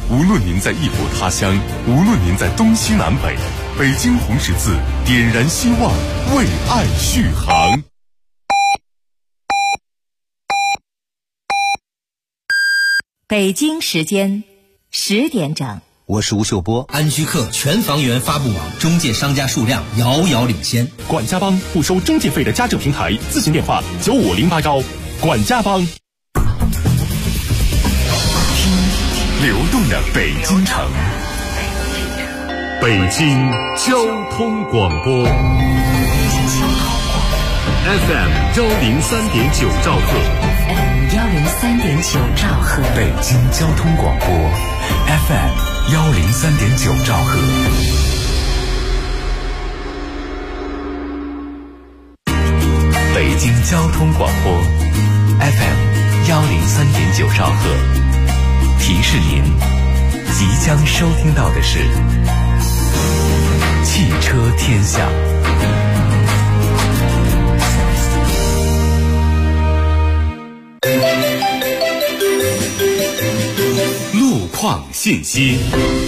无论您在异国他乡，无论您在东西南北，北京红十字点燃希望，为爱续航。 北京时间10点整， 我是吴秀波。安居客全房源发布网中介商家数量遥遥领先， 管家帮不收中介费的家政平台，咨询电话9508管家帮。 流动的北京城，北京交通广播 FM 103.9兆赫 103.9兆赫， 北京交通广播 FM 103.9兆赫。北京交通广播 FM 103.9兆赫。提示您，即将收听到的是汽车天下。路况信息。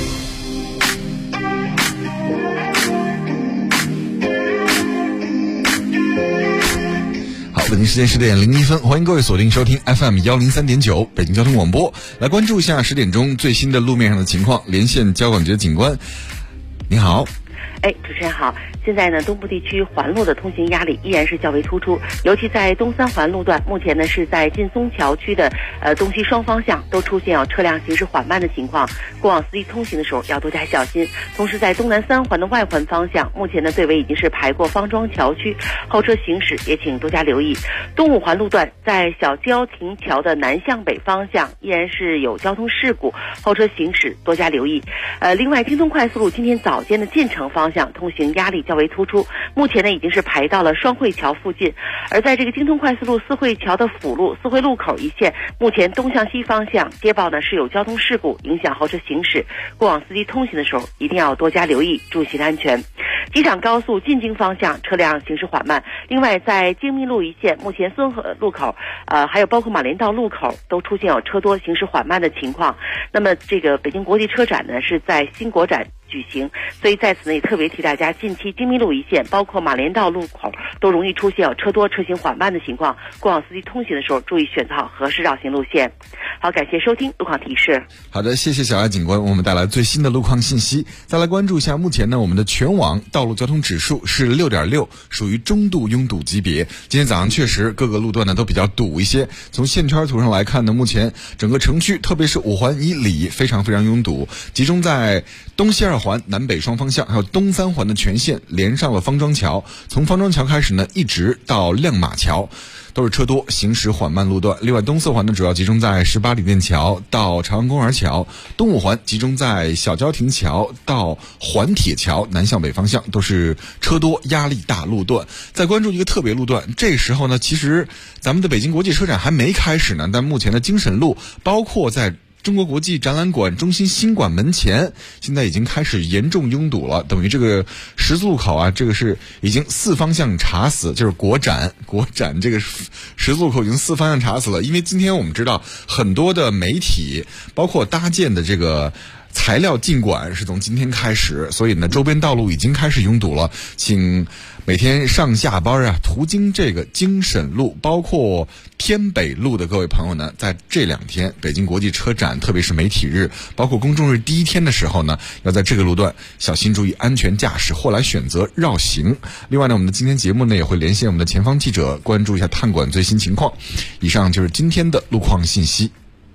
北京时间10点01分，欢迎各位锁定收听 FM 103.9北京交通广播，来关注一下10点钟最新的路面上的情况。连线交管局警官，你好。 主持人好。现在呢，东部地区环路的通行压力依然是较为突出，尤其在东三环路段，目前呢是在劲松桥区的东西双方向都出现车辆行驶缓慢的情况，过往司机通行的时候要多加小心。同时在东南三环的外环方向，目前呢队尾已经是排过方庄桥区，后车行驶也请多加留意。东五环路段在小交亭桥的南向北方向依然是有交通事故，后车行驶多加留意。另外京通快速路今天早间的进城方向通行压力较为突出，目前呢已经是排到了双汇桥附近，而在这个京通快速路四惠桥的辅路四惠路口一线，目前东向西方向接报呢是有交通事故影响后车行驶，过往司机通行的时候一定要多加留意，注意行车安全。机场高速进京方向车辆行驶缓慢，另外在京密路一线，目前孙河路口还有包括马连道路口都出现有车多行驶缓慢的情况。那么这个北京国际车展呢是在新国展举行，所以在此呢也特别提大家，近期京密路一线包括马连道路口都容易出现有车多车行缓慢的情况，过往司机通行的时候注意选择好合适绕行路线。好，感谢收听路况提示。 好的，谢谢小艾警官，我们带来最新的路况信息。再来关注一下，目前呢我们的全网道路交通指数是6.6，属于中度拥堵级别。今天早上确实各个路段呢都比较堵一些，从线圈图上来看呢，目前整个城区特别是五环以里非常非常拥堵，集中在东西二环南北双方向，还有东三环的全线连上了方庄桥，从方庄桥开始呢一直到亮马桥都是车多行驶缓慢路段。另外东四环呢主要集中在18里店桥到朝阳公园桥，东五环集中在小交亭桥到环铁桥南向北方向都是车多压力大路段。再关注一个特别路段，这时候呢其实咱们的北京国际车展还没开始呢，但目前的京沈路包括在中国国际展览馆中心新馆门前现在已经开始严重拥堵了，等于这个十字路口啊，这个是已经4方向查死，就是国展这个十字路口已经4方向查死了。因为今天我们知道很多的媒体包括搭建的这个材料进馆是从今天开始，所以呢周边道路已经开始拥堵了，请每天上下班啊途经这个京沈路包括天北路的各位朋友呢，在这2天北京国际车展特别是媒体日包括公众日第1天的时候呢，要在这个路段小心注意安全驾驶或来选择绕行。另外呢，我们的今天节目呢也会连线我们的前方记者，关注一下探馆最新情况。以上就是今天的路况信息。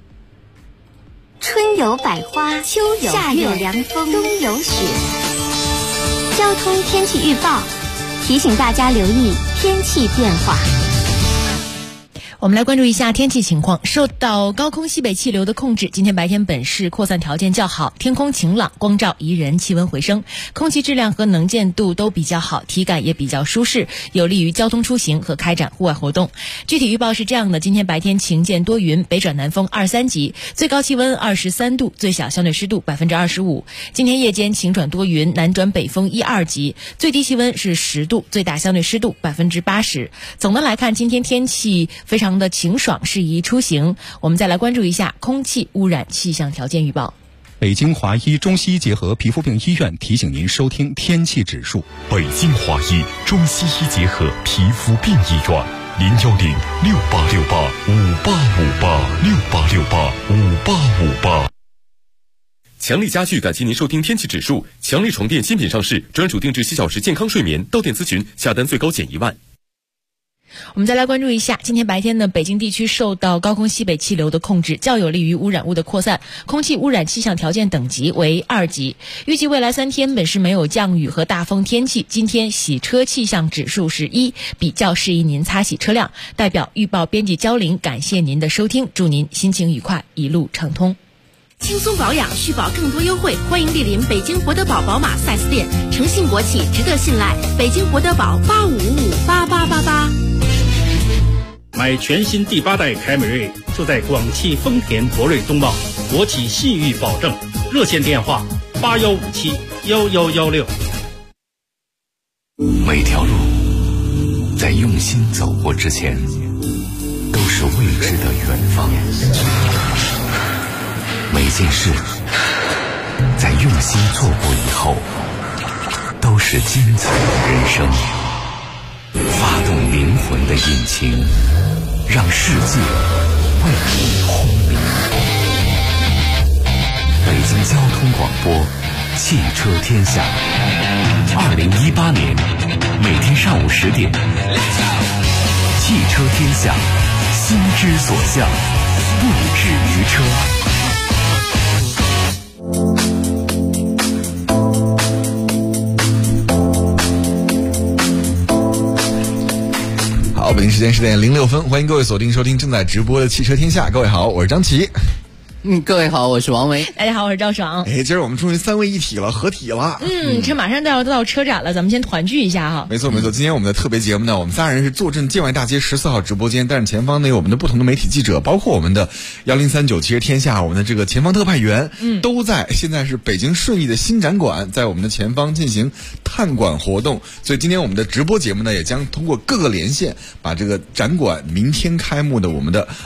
春有百花，秋有夏有凉风，冬有雪。交通天气预报提醒大家留意天气变化。 我们来关注一下天气情况。受到高空西北气流的控制，今天白天本市扩散条件较好，天空晴朗，光照宜人，气温回升，空气质量和能见度都比较好，体感也比较舒适，有利于交通出行和开展户外活动。具体预报是这样的：今天白天晴见多云，北转南风2、3级，最高气温23度，最小相对湿度25%。今天夜间晴转多云，南转北风1、2级，最低气温是10度，最大相对湿度80%。总的来看，今天天气非常的晴爽，适宜出行。我们再来关注一下空气污染气象条件预报。 北京华医中西医结合皮肤病医院提醒您收听天气指数。 北京华医中西医结合皮肤病医院，0106868585858，6885858。强力家具感谢您收听天气指数。强力床垫新品上市，专属定制7小时健康睡眠，到店咨询，下单最高减1万。 我们再来关注一下，今天白天呢，北京地区受到高空西北气流的控制，较有利于污染物的扩散，空气污染气象条件等级为2级。预计未来3天本市没有降雨和大风天气。今天洗车气象指数是1，比较适宜您擦洗车辆。代表预报编辑焦玲感谢您的收听，祝您心情愉快，一路畅通。 轻松保养，续保更多优惠，欢迎莅临北京博德堡宝马 4S 店，诚信国企，值得信赖。北京博德堡85558888。 买全新第8代凯美瑞，就在广汽丰田博瑞东茂，国企信誉保证。热线电话81571116。 每条路在用心走过之前，都是未知的远方。每件事在用心做过以后，都是精彩的人生。发动灵魂的引擎，让世界为你轰鸣。北京交通广播，汽车天下。2018年每天上午10点，汽车天下，心之所向，不止于车。 好，北京时间10点06分，欢迎各位锁定收听正在直播的汽车天下。各位好，我是张琪。 各位好，我是王维。 大家好，我是赵爽。 今儿我们终于3位一体了，合体了。 这马上要到车展了，咱们先团聚一下哈。 没错。今天我们的特别节目呢，我们3人是坐镇建外大街14号直播间，但是前方呢有我们的不同的媒体记者，包括我们的1039汽车天下，我们的这个前方特派员，都在。现在是北京顺义的新展馆，在我们的前方进行探馆活动，所以今天我们的直播节目呢，也将通过各个连线，把这个展馆明天开幕的我们的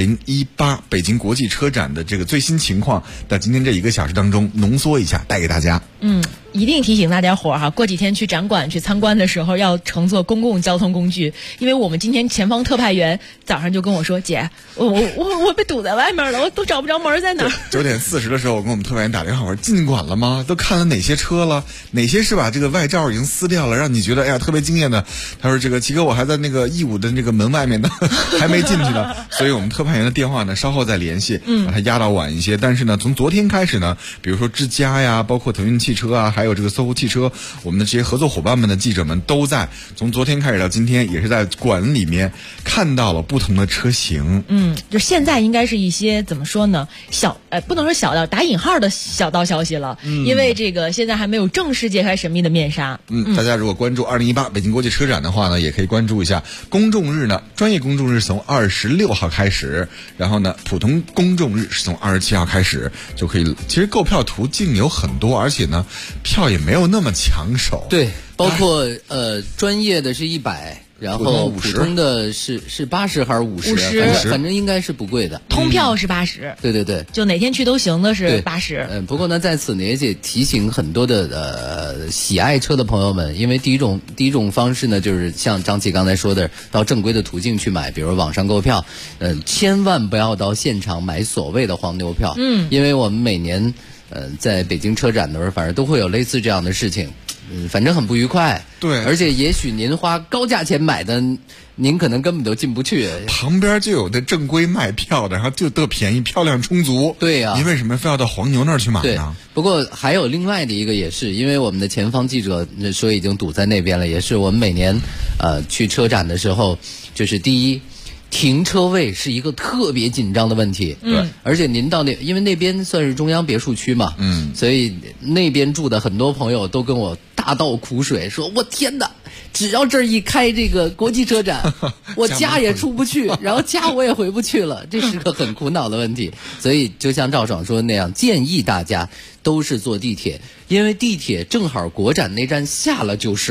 2018北京国际车展的这个最新情况，在今天这1个小时当中浓缩一下，带给大家。 一定提醒大家伙儿哈，过几天去展馆去参观的时候要乘坐公共交通工具，因为我们今天前方特派员早上就跟我说，姐，我被堵在外面了，我都找不着门在哪。 9点40的时候，我跟我们特派员打电话，我说进馆了吗？都看了哪些车了？哪些是把这个外罩已经撕掉了，让你觉得哎呀特别惊艳的？他说这个齐哥，我还在那个义乌的那个门外面呢，还没进去呢。所以我们特派员的电话呢稍后再联系，把它压到晚一些。但是呢，从昨天开始呢，比如说之家呀，包括腾讯汽车啊，还有这个搜狐汽车，我们的这些合作伙伴们的记者们都在从昨天开始到今天，也是在馆里面看到了不同的车型。 就现在应该是一些怎么说呢，不能说小道，打引号的小道消息了，因为这个现在还没有正式揭开神秘的面纱。 大家如果关注2018北京国际车展的话呢，也可以关注一下公众日呢，专业公众日从26号开始，然后呢普通公众日是从27号开始就可以。其实购票途径有很多，而且呢票也没有那么抢手。 对，包括专业的是100，然后普通的是80还是50？反正应该是不贵的。 通票是80。对，就哪天去都行的是80。 不过呢，在此呢也提醒很多的喜爱车的朋友们，因为第一种方式呢，就是像张琪刚才说的，到正规的途径去买，比如网上购票，千万不要到现场买所谓的黄牛票。因为我们每年在北京车展的时候，反正都会有类似这样的事情。反正很不愉快。 对， 而且也许您花高价钱买的，您可能根本都进不去。 旁边就有的正规卖票的，然后就特便宜，票量充足。 对呀， 您为什么非要到黄牛那儿去买呢？ 对，不过还有另外的一个，也是因为我们的前方记者说已经堵在那边了，也是我们每年去车展的时候，就是第一，停车位是一个特别紧张的问题。 对， 而且您到因为那边算是中央别墅区嘛，所以那边住的很多朋友都跟我大倒苦水，说我天哪，只要这儿一开这个国际车展，我家也出不去，然后家我也回不去了，这是个很苦恼的问题。所以就像赵爽说的那样，建议大家都是坐地铁，因为地铁正好国展那站下了就是。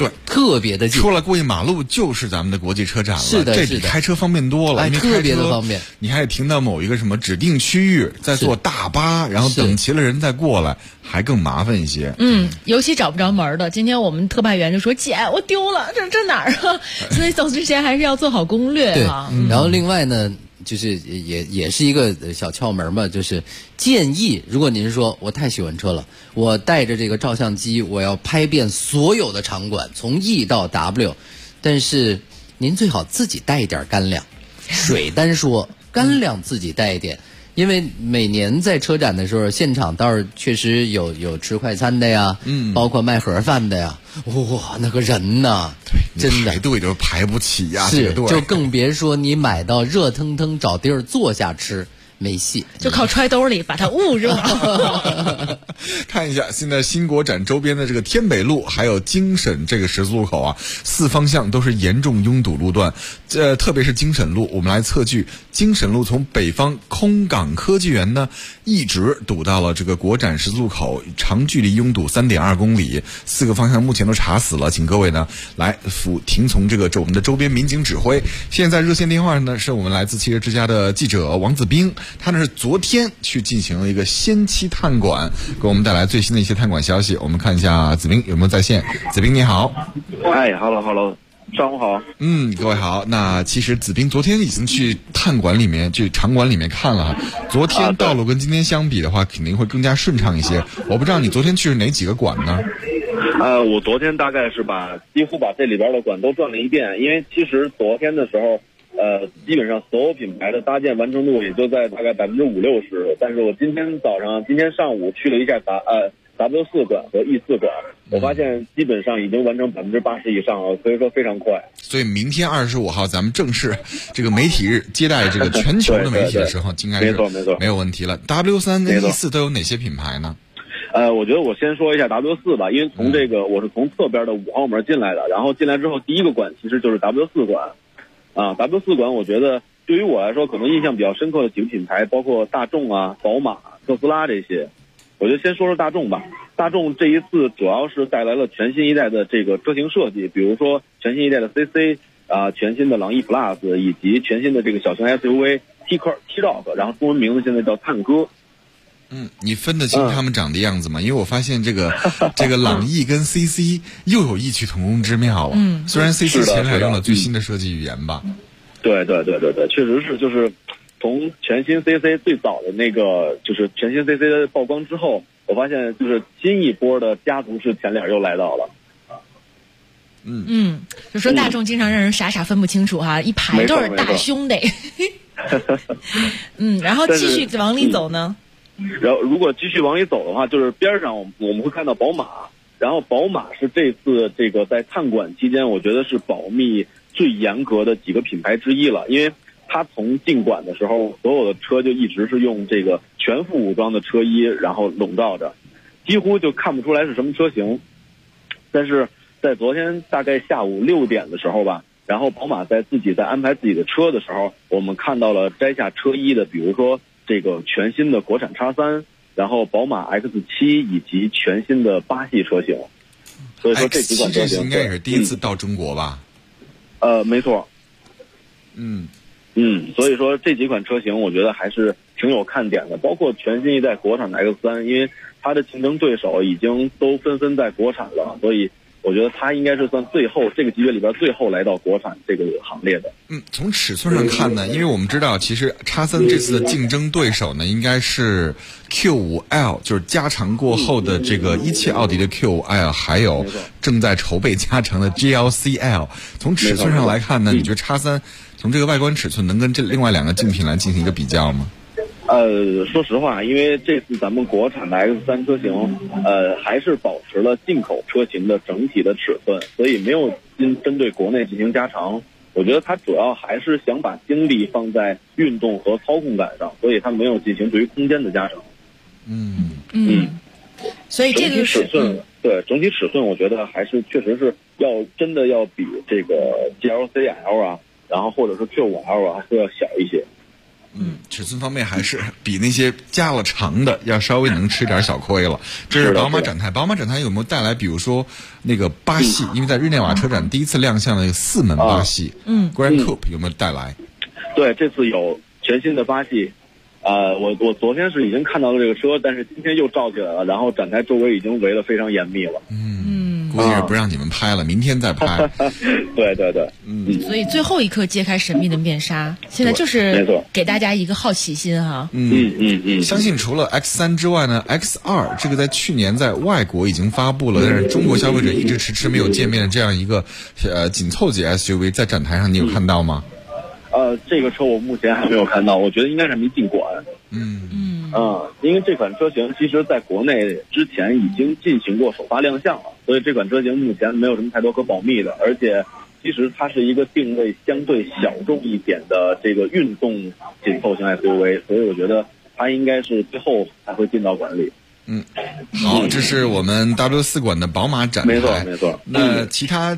对， 特别的近， 出来过一马路就是咱们的国际车展了。 是的， 这比开车方便多了，因为特别的方便。 你还得停到某一个什么指定区域，再坐大巴，然后等齐了人再过来，还更麻烦一些。 尤其找不着门的。今天我们特派员就说：“姐，我丢了，这哪儿啊？”所以走之前还是要做好攻略啊。 然后另外呢，就是也是一个小窍门嘛，就是建议，如果您说我太喜欢车了，我带着这个照相机，我要拍遍所有的场馆，从 E 到 W， 但是您最好自己带一点干粮。水单说，干粮自己带一点。因为每年在车展的时候，现场倒是确实有吃快餐的呀，包括卖盒饭的呀，哇，那个人呐，真的排队都排不起呀， 是，就更别说你买到热腾腾找地儿坐下吃。没戏， 就靠揣兜里把它捂热。 看一下现在新国展周边的这个天北路还有京沈这个十字路口啊，4方向都是严重拥堵路段。特别是京沈路，我们来测距，京沈路从北方空港科技园呢，一直堵到了这个国展十字路口，长距离拥堵3.2公里，4个方向目前都查死了，请各位呢来听从这个我们的周边民警指挥。现在热线电话呢是我们来自汽车之家的记者王子斌。他呢是昨天去进行了一个先期探馆，给我们带来最新的一些探馆消息。我们看一下子斌有没有在线。子斌你好。 哎 ，hello， 上午好。 各位好。那其实子斌昨天已经去探馆里面、去场馆里面看了。昨天道路跟今天相比的话，肯定会更加顺畅一些。我不知道你昨天去是哪几个馆呢？ 我昨天大概是几乎把这里边的馆都转了一遍，因为其实昨天的时候。基本上所有品牌的搭建完成度也就在大概50%-60%，但是我今天上午去了一下W4 馆和 E4 馆，我发现基本上已经完成80%以上了，所以说非常快。 所以明天25号咱们正式这个媒体日接待这个全球的媒体的时候，应该是没有问题了。W3 跟 E4 都有哪些品牌呢？ 我觉得我先说一下 W4 吧，因为我是从侧边的5号门进来的，然后进来之后第一个馆其实就是 W4 馆。W4 馆我觉得对于我来说可能印象比较深刻的几个品牌包括大众啊、宝马、特斯拉这些。我就先说说大众吧。大众这一次主要是带来了全新一代的这个车型设计，比如说全新一代的 CC 全新的朗逸 Plus 以及全新的这个小型 SUV T-Roc， 然后中文名字现在叫探歌。 你分得清他们长的样子吗？因为我发现这个朗逸跟 CC 又有异曲同工之妙了。虽然 CC 前脸用了最新的设计语言吧。 对，确实是，就是从全新 CC 最早的那个就是全新 CC 的曝光之后，我发现就是新一波的家族式前脸又来到了。 就说大众经常让人傻分不清楚哈，一排都是大兄弟。然后继续往里走呢。 然后如果继续往里走的话，就是边上我们会看到宝马，然后宝马是这次这个在探馆期间，我觉得是保密最严格的几个品牌之一了，因为它从进馆的时候，所有的车就一直是用这个全副武装的车衣，然后笼罩着，几乎就看不出来是什么车型。但是在昨天大概下午6点的时候吧，然后宝马在安排自己的车的时候，我们看到了摘下车衣的，比如说这个全新的国产 X3， 然后宝马 X7 以及全新的8系车型。所以说这几款车型应该也是第一次到中国吧？ 没错。所以说这几款车型我觉得还是挺有看点的，包括全新一代国产的 X3， 因为它的竞争对手已经都纷纷在国产了，所以我觉得它应该是算最后这个级别里边最后来到国产这个行列的。 从尺寸上看呢，因为我们知道其实 X3 这次的竞争对手呢应该是 Q5L， 就是加长过后的这个1汽奥迪的 Q5L， 还有正在筹备加长的 GLC-L。 从尺寸上来看呢，你觉得 X3 从这个外观尺寸能跟这另外2个竞品来进行一个比较吗？ 说实话，因为这次咱们国产的 X3 车型，还是保持了进口车型的整体的尺寸，所以没有针对国内进行加长。我觉得它主要还是想把精力放在运动和操控感上，所以它没有进行对于空间的加长。 所以这个尺寸，对整体尺寸，我觉得还是确实是真的要比这个 GLC-L 啊，然后或者是 Q5L 啊，都要小一些。 尺寸方面还是比那些加了长的要稍微能吃点小亏了。这是宝马展台，宝马展台有没有带来，比如说那个8系？因为在日内瓦车展第一次亮相的那个4门8系，Grand Coupe 有没有带来？ 对，这次有全新的8系。我昨天是已经看到了这个车，但是今天又照起来了，然后展台周围已经围得非常严密了。 估计是不让你们拍了，明天再拍。 对， 所以最后一刻揭开神秘的面纱，现在就是给大家一个好奇心哈。 相信除了 X3 之外呢 ，X2 这个在去年在外国已经发布了，但是中国消费者一直迟迟没有见面的这样一个紧凑级 SUV， 在展台上你有看到吗？ 这个车我目前还没有看到，我觉得应该是没进馆。因为这款车型其实在国内之前已经进行过首发亮相了，所以这款车型目前没有什么太多可保密的，而且其实它是一个定位相对小众一点的这个运动紧凑型 SUV， 所以我觉得它应该是最后才会进到馆里。 好，这是我们 W4 馆的宝马展台。 没错。 那其他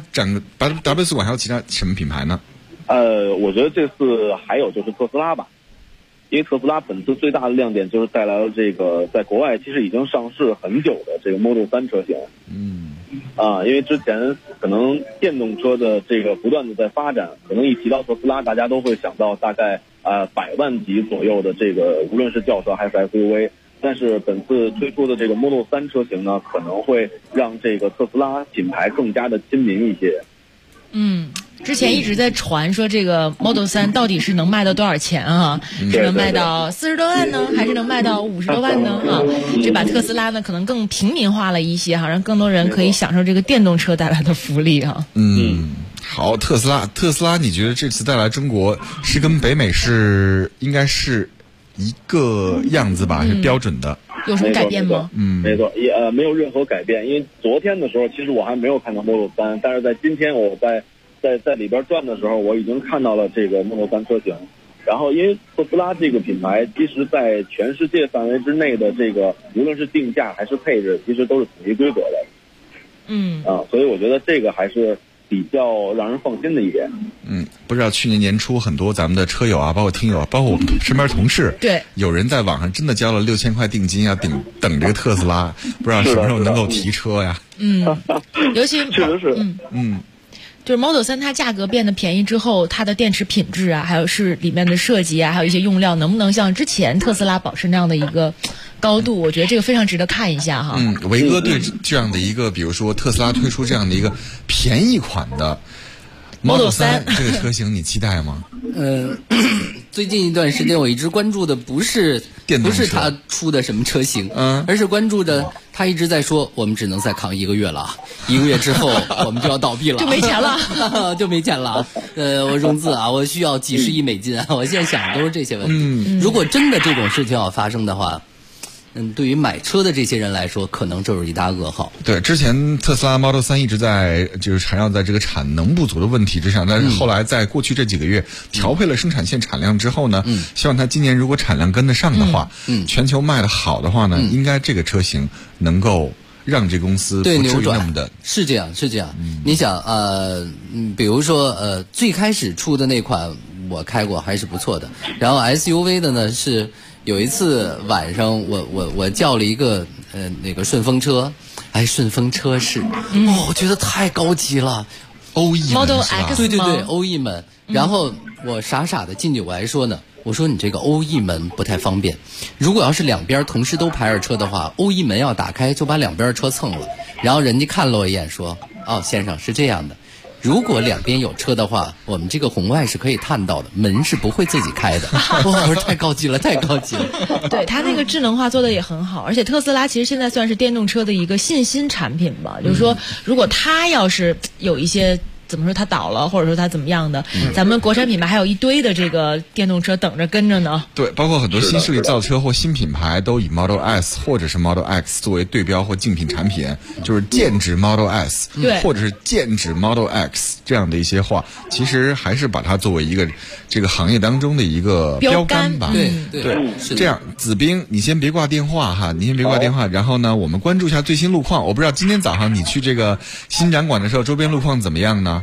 W4 馆还有其他什么品牌呢？ 我觉得这次还有就是特斯拉吧，因为特斯拉本次最大的亮点就是带来了这个在国外其实已经上市很久的这个 Model 3车型。因为之前可能电动车的这个不断的在发展，可能一提到特斯拉，大家都会想到大概100万级左右的这个无论是轿车还是 SUV， 但是本次推出的这个 Model 3车型呢，可能会让这个特斯拉品牌更加的亲民一些。 之前一直在传说这个 Model 3到底是能卖到多少钱啊？是能卖到40多万呢，还是能卖到50多万呢？这把特斯拉呢可能更平民化了一些哈，让更多人可以享受这个电动车带来的福利哈。 好，特斯拉，你觉得这次带来中国是跟北美是应该是一个样子吧？是标准的？ 有什么改变吗？ 没错，也没有任何改变。因为昨天的时候，其实我还没有看到 Model 3，但是在今天我在里边转的时候，我已经看到了这个 Model 3车型。然后，因为特斯拉这个品牌，其实在全世界范围之内的这个，无论是定价还是配置，其实都是统一规格的。所以我觉得这个还是比较让人放心的一点。 不知道去年年初很多咱们的车友啊，包括听友啊，包括我们身边同事， 对， 有人在网上真的交了6000块定金啊，等这个特斯拉，不知道什么时候能够提车呀？ 尤其确实是， 就是 Model 3它价格变得便宜之后，它的电池品质啊，还有是里面的设计啊，还有一些用料，能不能像之前特斯拉保持那样的一个高度？我觉得这个非常值得看一下哈。 维哥对这样的一个，比如说特斯拉推出这样的一个便宜款的 Model 3这个车型，你期待吗？ 最近一段时间我一直关注的不是他出的什么车型，而是关注的他一直在说我们只能再扛1个月了，1个月之后我们就要倒闭了， 就没钱了， 就没钱了。我融资啊，我需要几十亿美金啊，我现在想的都是这些问题。如果真的这种事情要发生的话，对于买车的这些人来说，可能就是一大噩耗。 对，之前特斯拉 Model 3一直在就是缠绕在这个产能不足的问题之上，但是后来在过去这几个月调配了生产线产量之后呢，希望它今年如果产量跟得上的话，全球卖得好的话呢，应该这个车型能够让这公司不至于那么的。 是这样。你想比如说最开始出的那款我开过还是不错的，然后 SUV 的呢是。有一次晚上，我叫了一个那个顺风车，顺风车是我觉得太高级了， 欧翼 Model X 对，欧翼门。然后我傻傻的进去，我还说呢，我说你这个欧翼门不太方便，如果要是两边同时都排着车的话，欧翼门要打开就把两边车蹭了。然后人家看了我一眼说，先生是这样的。如果两边有车的话，我们这个红外是可以探到的，门是不会自己开的。我说太高级了。 对，它那个智能化做的也很好，而且特斯拉其实现在算是电动车的一个信心产品吧。就是说，如果它要是有一些怎么说它倒了，或者说它怎么样的，咱们国产品牌还有一堆的这个电动车等着跟着呢。 对，包括很多新势力造车或新品牌都以 Model S 或者是 Model X 作为对标或竞品产品，就是剑指 Model S，或者是剑指 Model X 这样的一些话，其实还是把它作为一个这个行业当中的一个标杆吧。 对，是这样。子斌，你先别挂电话哈，然后呢，我们关注一下最新路况。我不知道今天早上你去这个新展馆的时候，周边路况怎么样呢？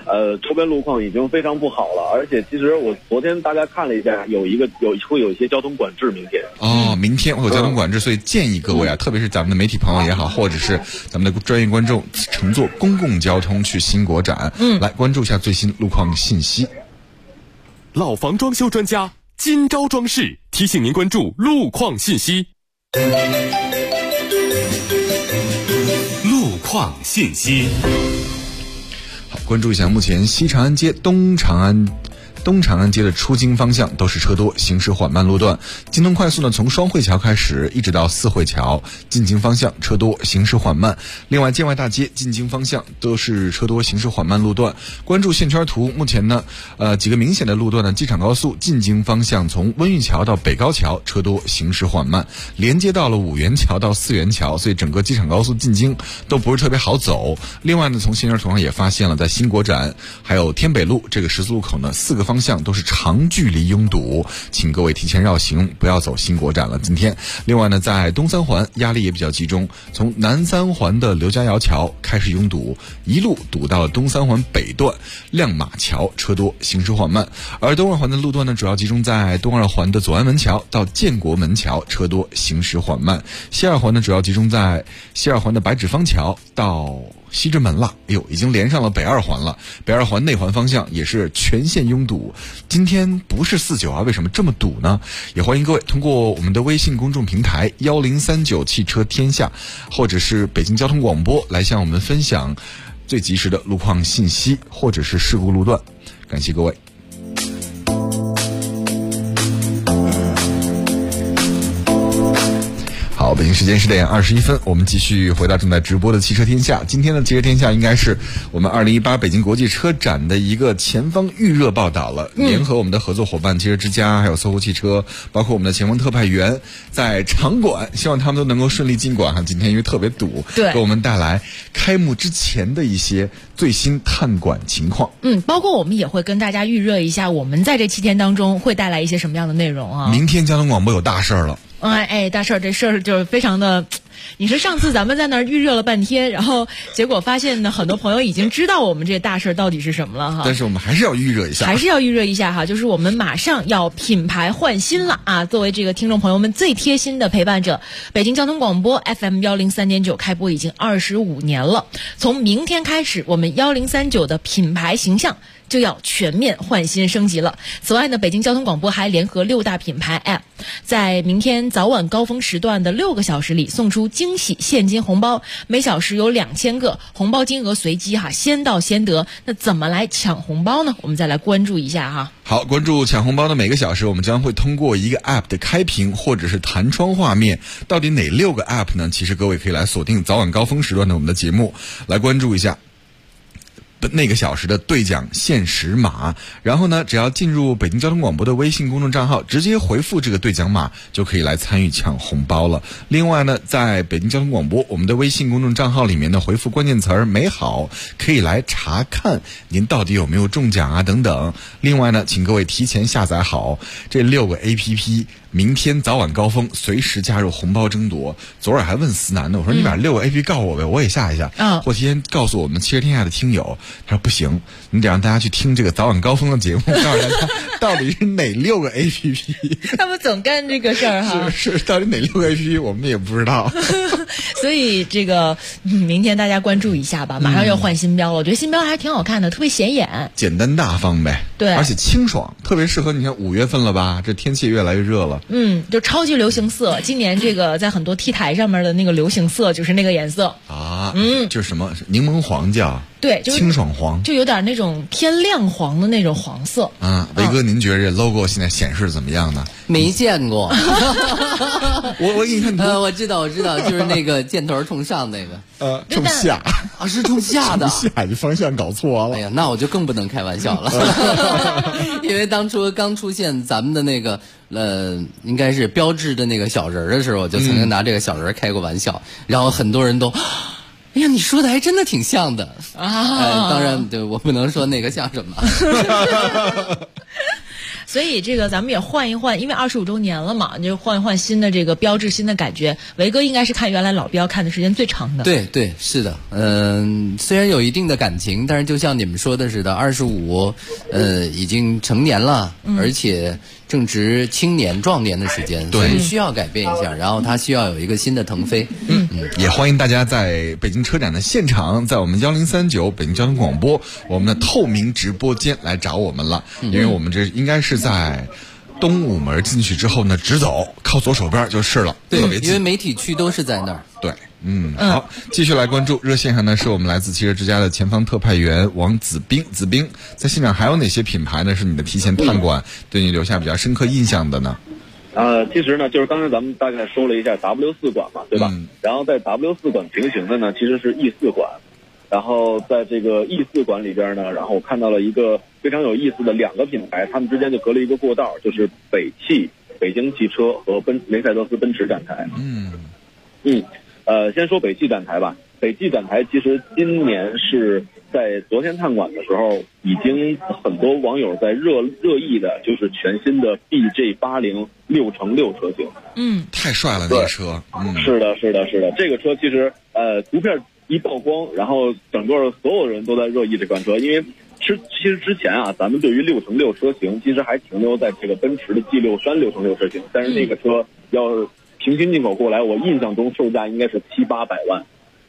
周边路况已经非常不好了，而且其实我昨天大概看了一下，会有一些交通管制，明天。 明天会有交通管制，所以建议各位啊，特别是咱们的媒体朋友也好，或者是咱们的专业观众，乘坐公共交通去新国展，来关注一下最新路况信息。 老房装修专家金招装饰提醒您关注路况信息。路况信息。 好，关注一下目前西长安街、东长安街的出京方向都是车多，行驶缓慢路段。京东快速呢，从双汇桥开始一直到四惠桥，进京方向车多，行驶缓慢。另外，建外大街进京方向都是车多，行驶缓慢路段。关注线圈图，目前呢，几个明显的路段呢，机场高速进京方向从温榆桥到北高桥车多，行驶缓慢，连接到了五元桥到四元桥，所以整个机场高速进京都不是特别好走。另外呢，从线圈图上也发现了，在新国展还有天北路这个十字路口呢，4个方向都是长距离拥堵，请各位提前绕行，不要走新国展了。今天，另外呢，在东三环压力也比较集中，从南三环的刘家窑桥开始拥堵，一路堵到了东三环北段亮马桥，车多，行驶缓慢。而东二环的路段呢，主要集中在东二环的左安门桥到建国门桥，车多，行驶缓慢。西二环呢，主要集中在西二环的白纸坊桥到西直门了，已经连上了北二环了。北二环内环方向也是全线拥堵。今天不是49啊，为什么这么堵呢？也欢迎各位通过我们的微信公众平台1039汽车天下，或者是北京交通广播来向我们分享最及时的路况信息或者是事故路段。感谢各位。好，北京时间10点21分，我们继续回到正在直播的汽车天下。今天的汽车天下应该是我们2018北京国际车展的一个前方预热报道了。联合我们的合作伙伴汽车之家，还有搜狐汽车，包括我们的前方特派员在场馆，希望他们都能够顺利进馆哈。今天因为特别堵， 对， 给我们带来开幕之前的一些最新探馆情况。 包括我们也会跟大家预热一下，我们在这7天当中会带来一些什么样的内容啊？ 明天交通广播有大事了。 大事儿，这事儿就是非常的。你说上次咱们在那儿预热了半天，然后结果发现呢，很多朋友已经知道我们这大事到底是什么了哈。 但是我们还是要预热一下哈， 就是我们马上要品牌换新了啊！作为这个听众朋友们最贴心的陪伴者，北京交通广播 FM 103.9开播已经25年了。从明天开始，我们1039的品牌形象就要全面换新升级了。此外呢，北京交通广播还联合6大品牌 App， 在明天早晚高峰时段的6个小时里送出惊喜现金红包，每小时有2000个，红包金额随机哈，先到先得。那怎么来抢红包呢？我们再来关注一下哈。 好，关注抢红包的每个小时，我们将会通过一个 App 的开屏或者是弹窗画面，到底哪6个 App 呢？其实各位可以来锁定早晚高峰时段的我们的节目，来关注一下那个小时的兑奖限时码，然后呢，只要进入北京交通广播的微信公众账号，直接回复这个兑奖码，就可以来参与抢红包了。另外呢，在北京交通广播我们的微信公众账号里面呢，回复关键词儿美好，可以来查看您到底有没有中奖啊等等。另外呢，请各位提前下载好这6个 APP，明天早晚高峰随时加入红包争夺。昨儿还问思南呢，我说你把6个 APP 告诉我呗，我也下一下。或提前告诉我们汽车天下的听友。他说不行，你得让大家去听这个早晚高峰的节目，告诉大家到底是哪6个 APP。 他们总干这个事儿哈。 是，到底哪6个 APP 我们也不知道。 所以这个明天大家关注一下吧，马上要换新标了。我觉得新标还挺好看的，特别显眼， 简单大方呗。 对， 而且清爽，特别适合你看5月份了吧，这天气越来越热了。 就超级流行色，今年这个在很多 T 台上面的那个流行色就是那个颜色啊，就是什么柠檬黄叫， 对，就是清爽黄， 就有点那种偏亮黄的那种黄色啊。维哥，您觉得这 logo 现在显示怎么样呢？ 没见过。 我给你看图， 我知道，就是那个箭头冲上那个， 冲下啊，是冲下的， 冲下，你方向搞错了。 哎呀，那我就更不能开玩笑了，因为当初刚出现咱们的那个应该是标志的那个小人的时候，我就曾经拿这个小人开过玩笑，然后很多人都。哎呀，你说的还真的挺像的啊！当然，对我不能说那个像什么。 所以这个咱们也换一换，因为25周年了嘛，就换一换新的这个标志，新的感觉。维哥应该是看原来老标看的时间最长的。 对对，是的。虽然有一定的感情，但是就像你们说的似的25，已经成年了，而且正值青年壮年的时间，所以需要改变一下，然后它需要有一个新的腾飞。 也欢迎大家在北京车展的现场，在我们1039北京交通广播我们的透明直播间来找我们了，因为我们这应该是在东五门进去之后呢，直走靠左手边就是了，特别近， 因为媒体区都是在那儿。 对，好，继续来关注热线上呢，是我们来自汽车之家的前方特派员王子斌。子斌，在现场还有哪些品牌呢？是你的提前探馆，对你留下比较深刻印象的呢？ 其实呢，就是刚才咱们大概说了一下 W4 馆嘛，对吧？然后在 W4 馆平行的呢，其实是 E4 馆。然后在这个 E4 馆里边呢，然后我看到了一个非常有意思的两个品牌，他们之间就隔了一个过道，就是北京汽车和梅赛德斯奔驰展台。先说北汽展台吧。北汽展台其实今年是在昨天探馆的时候，已经很多网友在热议的，就是全新的 BJ80 6x6车型。 太帅了那个车。 是的，这个车其实图片一曝光，然后整个所有人都在热议这款车，因为其实之前啊，咱们对于6x6车型其实还停留在这个奔驰的 G63 6x6车型，但是那个车要平行进口过来，我印象中售价应该是700-800万。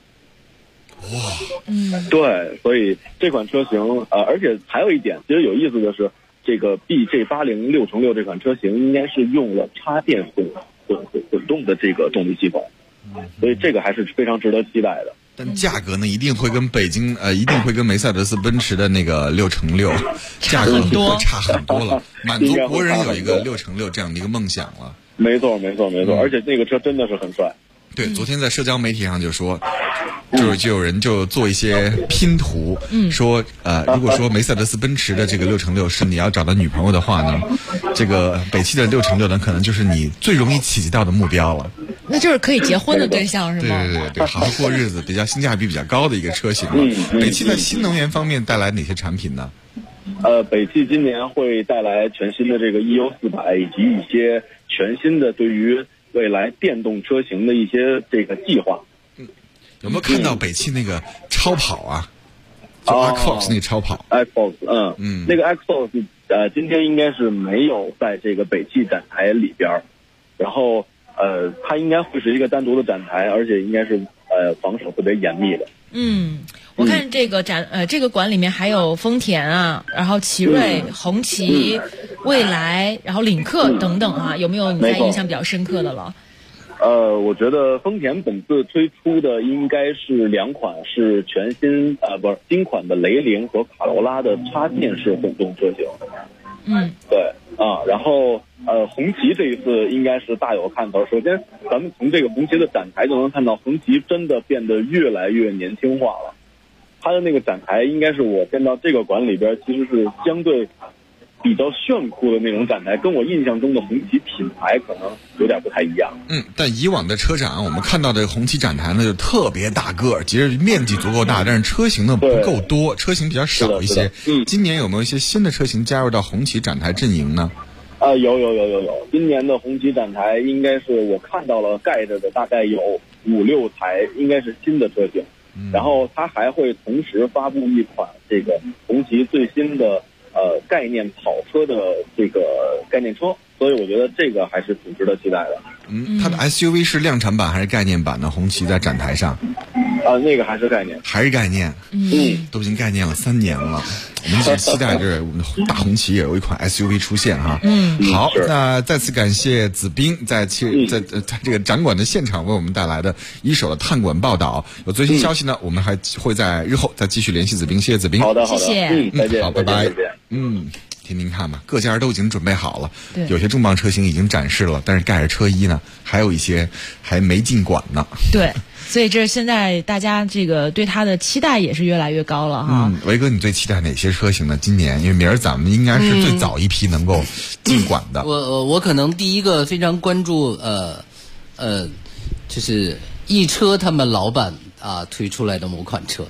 哇， 对，所以这款车型而且还有一点其实有意思的是，这个 BJ80 6x6这款车型应该是用了插电混动的这个动力系统，所以这个还是非常值得期待的。 但价格呢，一定会跟一定会跟梅赛德斯奔驰的那个6x6价格会差很多了，满足国人有一个6x6这样的一个梦想了。 没错，而且那个车真的是很帅。 对，昨天在社交媒体上就说，就有人就做一些拼图，说如果说梅赛德斯奔驰的这个6x6是你要找到女朋友的话呢，这个北汽的6x6呢，可能就是你最容易企及到的目标了。 那就是可以结婚的对象是吗？ 对，好好过日子，比较性价比比较高的一个车型了。北汽在新能源方面带来哪些产品呢？ 北汽今年会带来全新的这个 EU400，以及一些全新的对于未来电动车型的一些这个计划。 有没有看到北汽那个超跑啊？就 Xbox 那个超跑。 Xbox， 那个 Xbox 今天应该是没有在这个北汽展台里边，然后它应该会是一个单独的展台，而且应该是防守特别严密的。 我看这个这个馆里面还有丰田啊，然后奇瑞、红旗、蔚来，然后领克等等啊，有没有你在印象比较深刻的了？ 我觉得丰田本次推出的应该是两款是全新新款的雷凌和卡罗拉的插电式混动车型。对然后红旗这一次应该是大有看头。首先咱们从这个红旗的展台就能看到，红旗真的变得越来越年轻化了。它的那个展台应该是我见到这个馆里边其实是相对比较炫酷的那种展台，跟我印象中的红旗品牌可能有点不太一样。 但以往的车展我们看到的红旗展台呢就特别大个，其实面积足够大，但是车型呢不够多，车型比较少一些。今年有没有一些新的车型加入到红旗展台阵营呢？ 有。今年的红旗展台应该是我看到了盖着的大概有5-6台，应该是新的车型。然后它还会同时发布一款这个红旗最新的概念跑车的这个概念车，所以我觉得这个还是挺值得期待的。 它的 SUV 是量产版还是概念版呢？红旗在展台上那个还是概念， 都已经概念了3年了。我们一直期待着我们的大红旗也有一款 SUV 出现哈。好，那再次感谢子斌在这个展馆的现场为我们带来的一手的探馆报道。有最新消息呢，我们还会在日后再继续联系子斌。谢谢子斌。 好的， 谢谢。 再见。 好，拜拜。听听看吧，各家都已经准备好了，有些重磅车型已经展示了，但是盖着车衣呢，还有一些还没进馆呢。 对，所以这现在大家这个对它的期待也是越来越高了哈。 维哥，你最期待哪些车型呢？今年因为明儿咱们应该是最早一批能够进馆的。 我可能第一个非常关注就是易车他们老板推出来的某款车。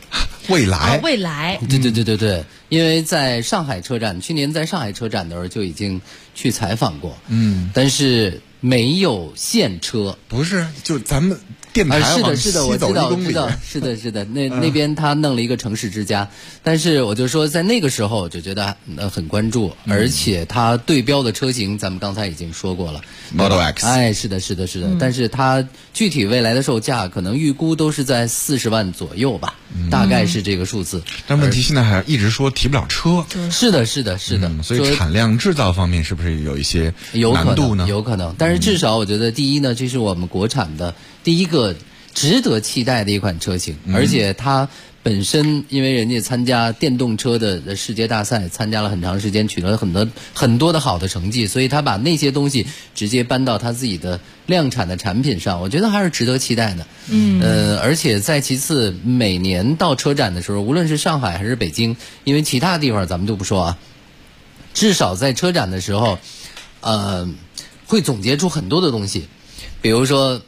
未来， 未来， 对，因为在上海车展，去年在上海车展的时候就已经去采访过，但是没有现车， 不是，就咱们电台往西走1公里， 是的，那边他弄了一个城市之家，但是我就说在那个时候就觉得很关注，而且他对标的车型咱们刚才已经说过了 Model X， 是的，但是它具体未来的售价可能预估都是在40万左右吧，大概是这个数字。 但问题现在还一直说提不了车， 是的， 所以产量制造方面是不是有一些难度呢？ 有可能，但是至少我觉得第一呢，这是我们国产的第一个值得期待的一款车型，而且它本身因为人家参加电动车的世界大赛，参加了很长时间，取得了很多的好的成绩，所以他把那些东西直接搬到他自己的量产的产品上，我觉得还是值得期待的。而且再其次，每年到车展的时候，无论是上海还是北京，因为其他地方咱们就不说啊，至少在车展的时候，会总结出很多的东西，比如说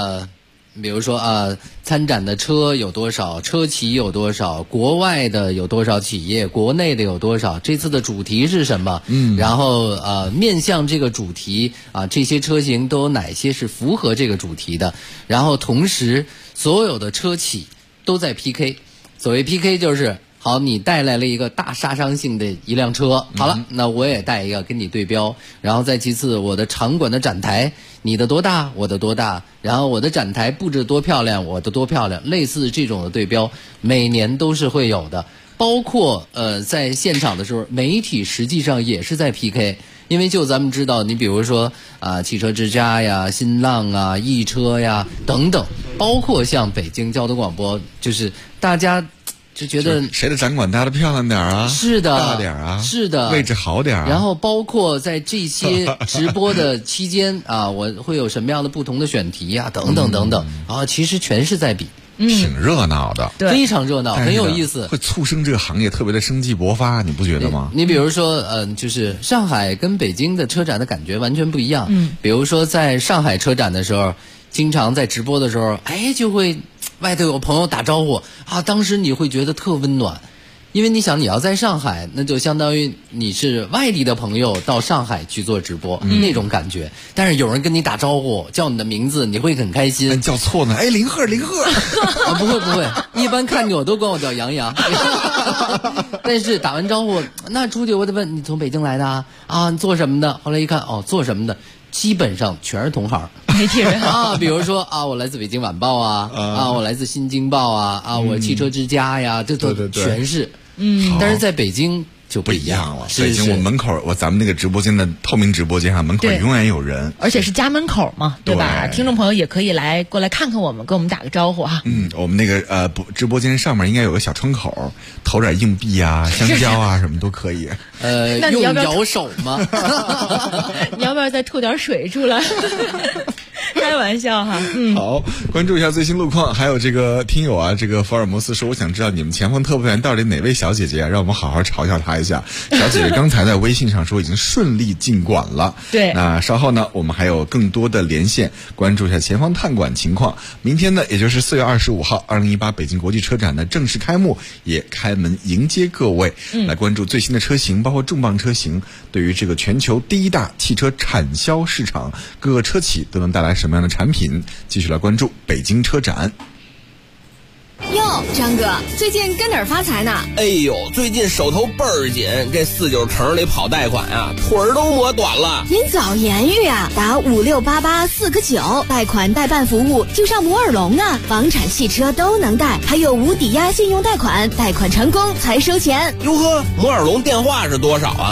参展的车有多少，车企有多少，国外的有多少企业，国内的有多少，这次的主题是什么？然后面向这个主题这些车型都有哪些是符合这个主题的？然后同时所有的车企都在 PK， 所谓 PK 就是好，你带来了一个大杀伤性的一辆车，好了，那我也带一个跟你对标，然后再其次，我的场馆的展台，你的多大，我的多大，然后我的展台布置多漂亮，我的多漂亮，类似这种的对标，每年都是会有的。包括在现场的时候，媒体实际上也是在 PK， 因为就咱们知道，你比如说汽车之家呀、新浪啊、易车呀等等，包括像北京交通广播，就是大家就觉得谁的展馆搭的漂亮点啊？ 是的， 大点啊？ 是的， 位置好点啊？ 然后包括在这些直播的期间我会有什么样的不同的选题呀，等等等等，其实全是在比。 挺热闹的， 非常热闹，很有意思， 会促生这个行业特别的生机勃发，你不觉得吗？ 你比如说，就是上海跟北京的车展的感觉完全不一样。比如说在上海车展的时候，经常在直播的时候，就会外头有朋友打招呼当时你会觉得特温暖。因为你想，你要在上海，那就相当于你是外地的朋友到上海去做直播，那种感觉。但是有人跟你打招呼，叫你的名字，你会很开心。 叫错呢，林鹤不会，一般看见我都管我叫杨洋。但是打完招呼，那出去我得问你从北京来的你做什么的？后来一看，做什么的？基本上全是同行媒体人比如说我来自北京晚报我来自新京报我汽车之家呀，这都全是。但是在北京就不一样了。 北京我门口，咱们那个直播间的透明直播间上门口永远有人， 而且是家门口嘛，对吧？听众朋友也可以过来看看我们，跟我们打个招呼我们那个直播间上面应该有个小窗口，投点硬币香蕉什么都可以。 那你要不要摇手吗？ 你要不要再吐点水出来？开玩笑好，关注一下最新路况。还有这个听友这个福尔摩斯说，我想知道你们前方特派员到底哪位小姐姐让我们好好嘲笑她一下。小姐姐刚才在微信上说已经顺利进馆了。 对， 那稍后呢，我们还有更多的连线，关注一下前方探馆情况。明天呢，也就是4月25号，2018北京国际车展的正式开幕，也开门迎接各位，来关注最新的车型，包括重磅车型，对于这个全球第一大汽车产销市场，各个车企都能带来什么样的产品？继续来关注北京车展。 哟，张哥，最近跟哪儿发财呢？ 哎呦，最近手头倍儿紧，这49城里跑贷款腿儿都磨短了。 您早言语打5688-4个9，贷款代办服务就上摩尔龙房产、汽车都能贷，还有无抵押信用贷款，贷款成功才收钱。 哟呵，摩尔龙电话是多少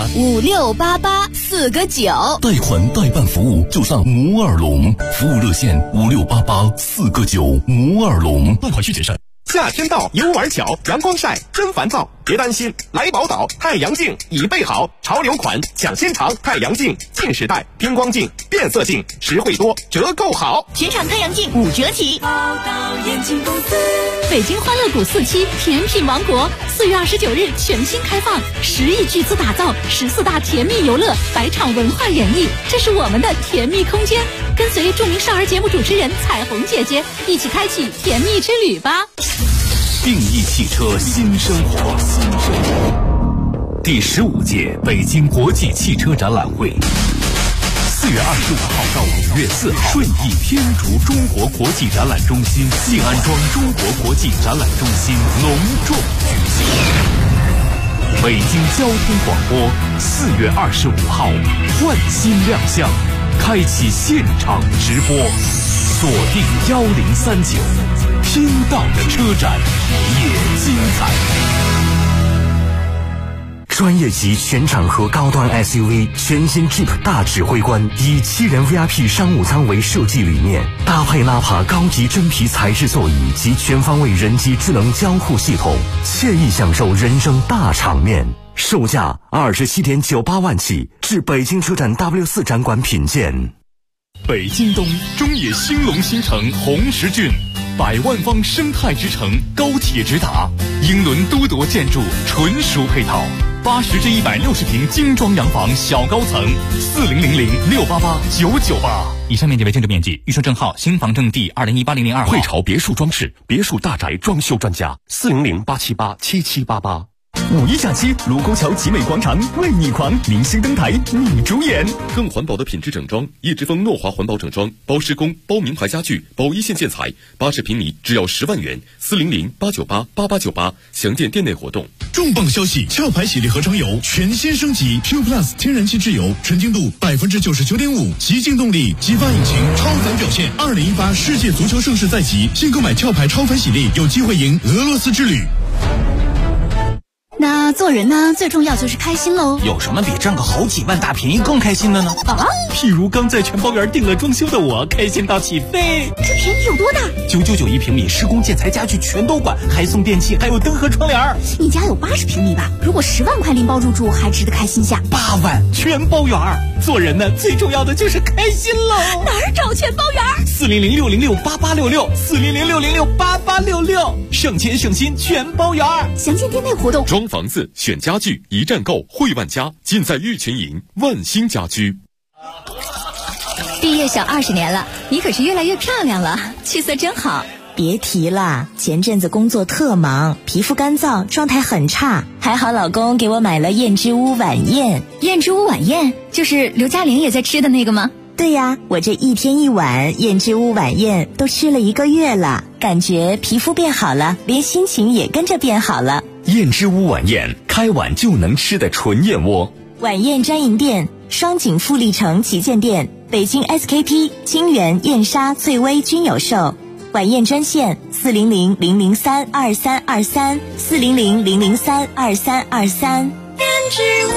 ？5688-4个9， 贷款代办服务就上摩尔龙，服务热线5688-4个9，摩尔龙，贷款需谨慎。 夏天到，游玩巧，阳光晒真烦躁，别担心，来宝岛太阳镜已备好，潮流款抢先尝，太阳镜近视带、偏光镜、变色镜，实惠多，折扣好， 全场太阳镜5折起。宝岛眼镜公司，北京欢乐谷4期甜品王国，4月29日全新开放，10亿巨资打造14大甜蜜游乐，100场文化演绎，这是我们的甜蜜空间。跟随著名少儿节目主持人彩虹姐姐一起开启甜蜜之旅吧。 定义汽车新生活。第15届北京国际汽车展览会，4月25号到5月4号，顺义天竺中国国际展览中心静安庄中国国际展览中心隆重举行。北京交通广播4月25号换新亮相，开启现场直播，锁定1039，听到的车展也精彩。专业级全场合高端 SUV 全新 Jeep 大指挥官，以7人 VIP 商务舱为设计理念，搭配纳帕高级真皮材质座椅及全方位人机智能交互系统，惬意享受人生大场面。售价27.98万起，至北京车展 W4 展馆品鉴。北京东中野兴隆新城红石郡，100万方生态之城，高铁直达，英伦都铎建筑纯属配套，80至160平精装洋房小高层，4000688998。 以上面积为建筑面积，预售证号新房证第2018-002号。 汇潮别墅装饰，别墅大宅装修专家，400-878-7788。 5一假期，卢沟桥集美广场为你狂，明星登台你主演。 更环保的品质整装，叶之峰诺华环保整装，包施工、包名牌家具、包一线建材，80平米只要10万元，400-898-8898，详见店内活动。 重磅消息！壳牌喜力合成油全新升级 Pure Plus 天然气质油，纯净度99.5%，极净动力，激发引擎，超凡表现。2018世界足球盛世在即，新购买壳牌超凡喜力，有机会赢俄罗斯之旅。 那做人呢，最重要就是开心喽。 有什么比挣个好几万大便宜更开心的呢？譬如刚在全包园定了装修的我，开心到起飞。 这便宜有多大 ？999平米，施工建材家具全都管，还送电器，还有灯和窗帘。 你家有80平米吧？如果10万块拎包入住，还值得开心下。 8万全包园。做人呢，最重要的就是开心喽。 哪儿找全包园 ？400-606-8866，400-606-8866，省钱省心全包园。 详见店内活动。 装房子选家具一站购，汇万家尽在玉泉营万兴家居。 毕业小20年了，你可是越来越漂亮了，气色真好。 别提了，前阵子工作特忙，皮肤干燥，状态很差，还好老公给我买了燕之屋晚宴。 燕之屋晚宴就是刘嘉玲也在吃的那个吗？ 对呀，我这1天1碗燕之屋晚宴都吃了1个月了，感觉皮肤变好了，连心情也跟着变好了。 燕之屋晚宴，开碗就能吃的纯燕窝。 晚宴专营店：双井富力城旗舰店、北京 SKP、清源、燕莎、翠微均有售。晚宴专线：400-003-2323，400-003-2323。燕之屋。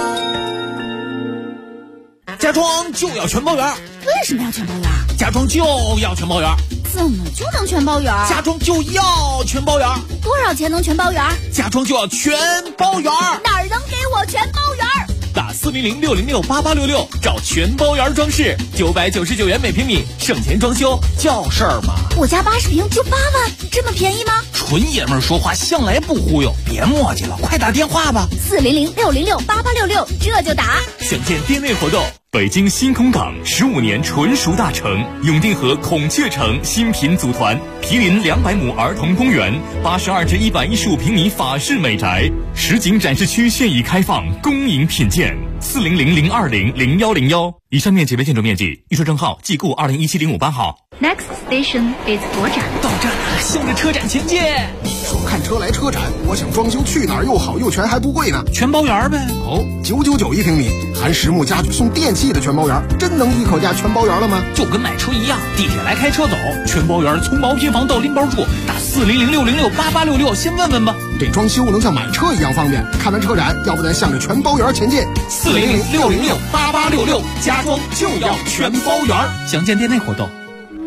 家装就要全包圆。 为什么要全包圆？ 家装就要全包圆。 怎么就能全包圆？ 家装就要全包圆。 多少钱能全包圆？ 家装就要全包圆。 哪儿能给我全包圆？ 打400-606-8866，找全包圆装饰，999元每平米，省钱装修叫事儿嘛。 我家80平就8万，这么便宜吗？ 纯爷们儿说话向来不忽悠，别磨叽了，快打电话吧。 400-606-8866，这就打。 选见店内活动。北京新空港15年纯熟大城，永定河孔雀城新品组团，毗邻200亩儿童公园，82至115平米法式美宅，实景展示区现已开放，恭迎品鉴。400-020-0101。以上面积为建筑面积，预售证号即购2017-058号。 Next station is 国展。 到站了，向着车展前进。 说看车来车展，我想装修去哪儿又好又全还不贵呢？ 全包圆呗。 哦，9991平米，含实木家具送电器的全包圆，真能一口价全包圆了吗？ 就跟买车一样，地铁来开车走，全包圆从毛坯房到拎包住，打400-606-8866，先问问吧。 这装修能像买车一样方便。看完车展，要不咱向着全包圆前进。 400-606-8866，家装就要全包圆。详见店内活动。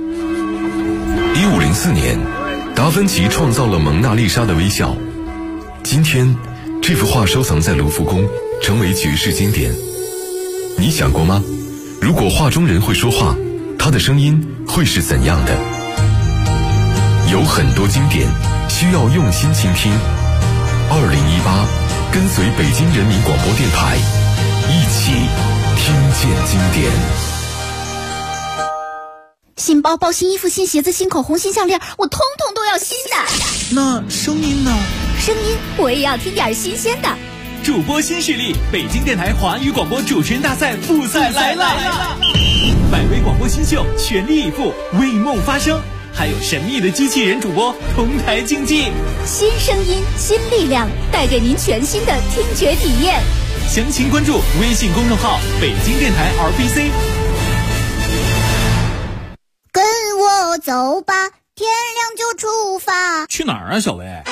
1504年，达芬奇创造了蒙娜丽莎的微笑。今天，这幅画收藏在卢浮宫，成为绝世经典。你想过吗？如果画中人会说话，他的声音会是怎样的？有很多经典需要用心倾听。2018，跟随北京人民广播电台，一起听见经典。 新包包、新衣服、新鞋子、新口红、新项链，我通通都要新的。 那声音呢？ 声音我也要听点新鲜的。 主播新势力，北京电台华语广播主持人大赛复赛来了！100位广播新秀全力以赴，为梦发声，还有神秘的机器人主播同台竞技。 新声音，新力量，带给您全新的听觉体验。 详情关注微信公众号北京电台 RBC。 跟我走吧，天亮就出发。 去哪儿啊，小薇？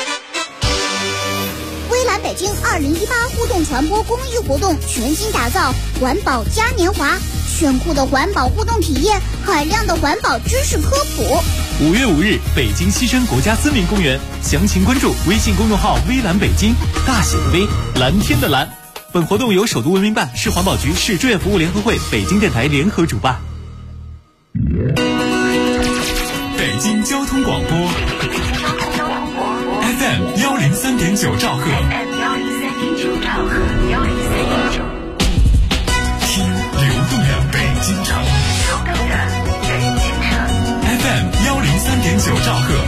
微蓝北京2018互动传播公益活动全新打造环保嘉年华，炫酷的环保互动体验，海量的环保知识科普。 5月5日，北京西山国家森林公园，详情关注微信公众号微蓝北京，大写的微，蓝天的蓝。本活动由首都文明办、市环保局、市志愿服务联合会、北京电台联合主办。 北京交通广播 FM 103.9兆赫，听流动的北京城。FM 103.9兆赫，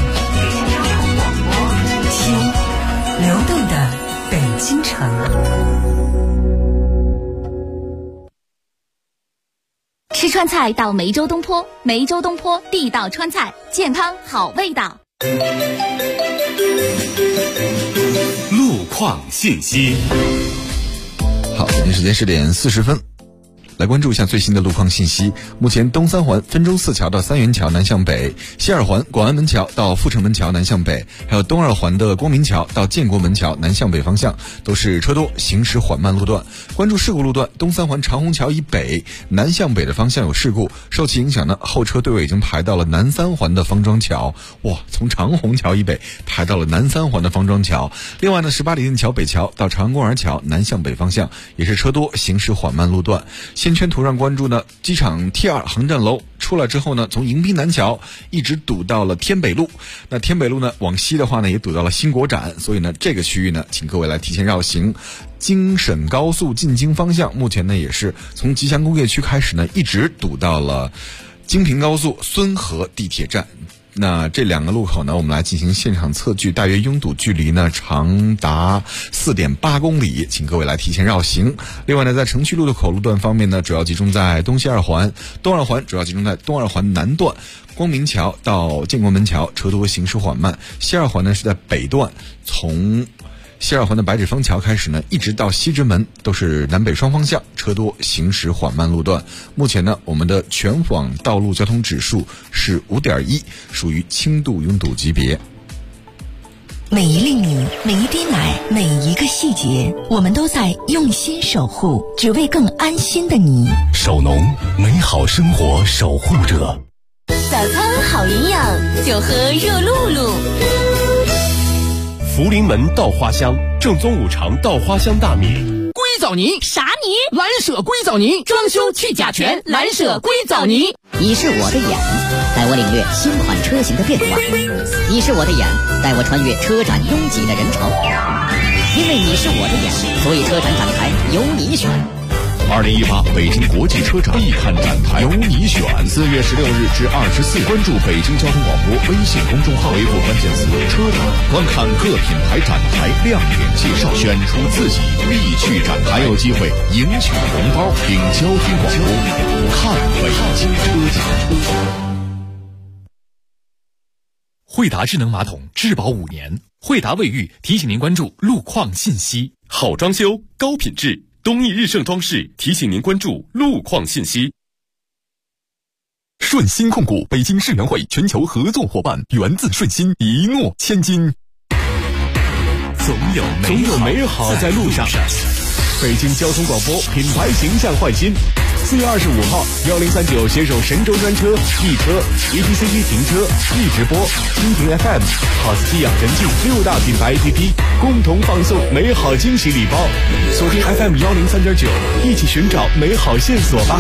听流动的北京城。 吃川菜到梅州东坡，梅州东坡地道川菜，健康好味道。 路况信息。 好，北京时间10点40分。来关注一下最新的路况信息。目前东三环汾州四桥到三元桥南向北，西二环广安门桥到阜成门桥南向北，还有东二环的光明桥到建国门桥南向北方向都是车多，行驶缓慢路段。关注事故路段，东三环长虹桥以北南向北的方向有事故，受其影响呢，后车队尾已经排到了南三环的方庄桥。哇，从长虹桥以北排到了南三环的方庄桥。另外呢，18里店桥北桥到长安公园桥南向北方向也是车多，行驶缓慢路段。线圈图上关注呢，机场 T2 航站楼出来之后呢，从迎宾南桥一直堵到了天北路。那天北路呢，往西的话呢，也堵到了新国展，所以呢，这个区域呢，请各位来提前绕行。京沈高速进京方向，目前呢也是从吉祥工业区开始呢，一直堵到了京平高速孙河地铁站。那这两个路口呢，我们来进行现场测距，大约拥堵距离呢长达4.8公里，请各位来提前绕行。另外呢，在城区路的口路段方面呢，主要集中在东西二环，东二环主要集中在东二环南段，光明桥到建国门桥车多，行驶缓慢。西二环呢是在北段，从西二环的白纸坊桥开始呢，一直到西直门都是南北双方向车多，行驶缓慢路段。目前呢，我们的全网道路交通指数是5.1，属于轻度拥堵级别。 每一粒米，每一滴奶，每一个细节，我们都在用心守护，只为更安心的你。 守农，美好生活守护者。 早餐好营养，就喝热露露。 福临门稻花香，正宗5常稻花香大米。 硅藻泥啥泥？ 蓝舍硅藻泥，装修去甲醛，蓝舍硅藻泥。 你是我的眼，带我领略新款车型的变化；你是我的眼，带我穿越车展拥挤的人潮。因为你是我的眼，所以车展展台由你选。 2018北京国际车展必看展台，由你选。4月16日至24日，关注北京交通广播微信公众号，回复关键词“车展”，观看各品牌展台亮点介绍，选出自己必去展台，有机会赢取红包，并交通广播看北京车展。 惠达智能马桶质保5年，惠达卫浴提醒您关注路况信息。 好装修，高品质。东义日盛装饰提醒您关注路况信息。 顺鑫控股北京世园会全球合作伙伴，源自顺鑫，一诺千金。 总有美好在路上。 北京交通广播品牌形象焕新。4月25号，1039携手神州专车、易车、ETCG 停车、易直播、蜻蜓 FM、好斯基养神镜6大品牌 APP 共同放送美好惊喜礼包。锁定 FM 103.9，一起寻找美好线索吧。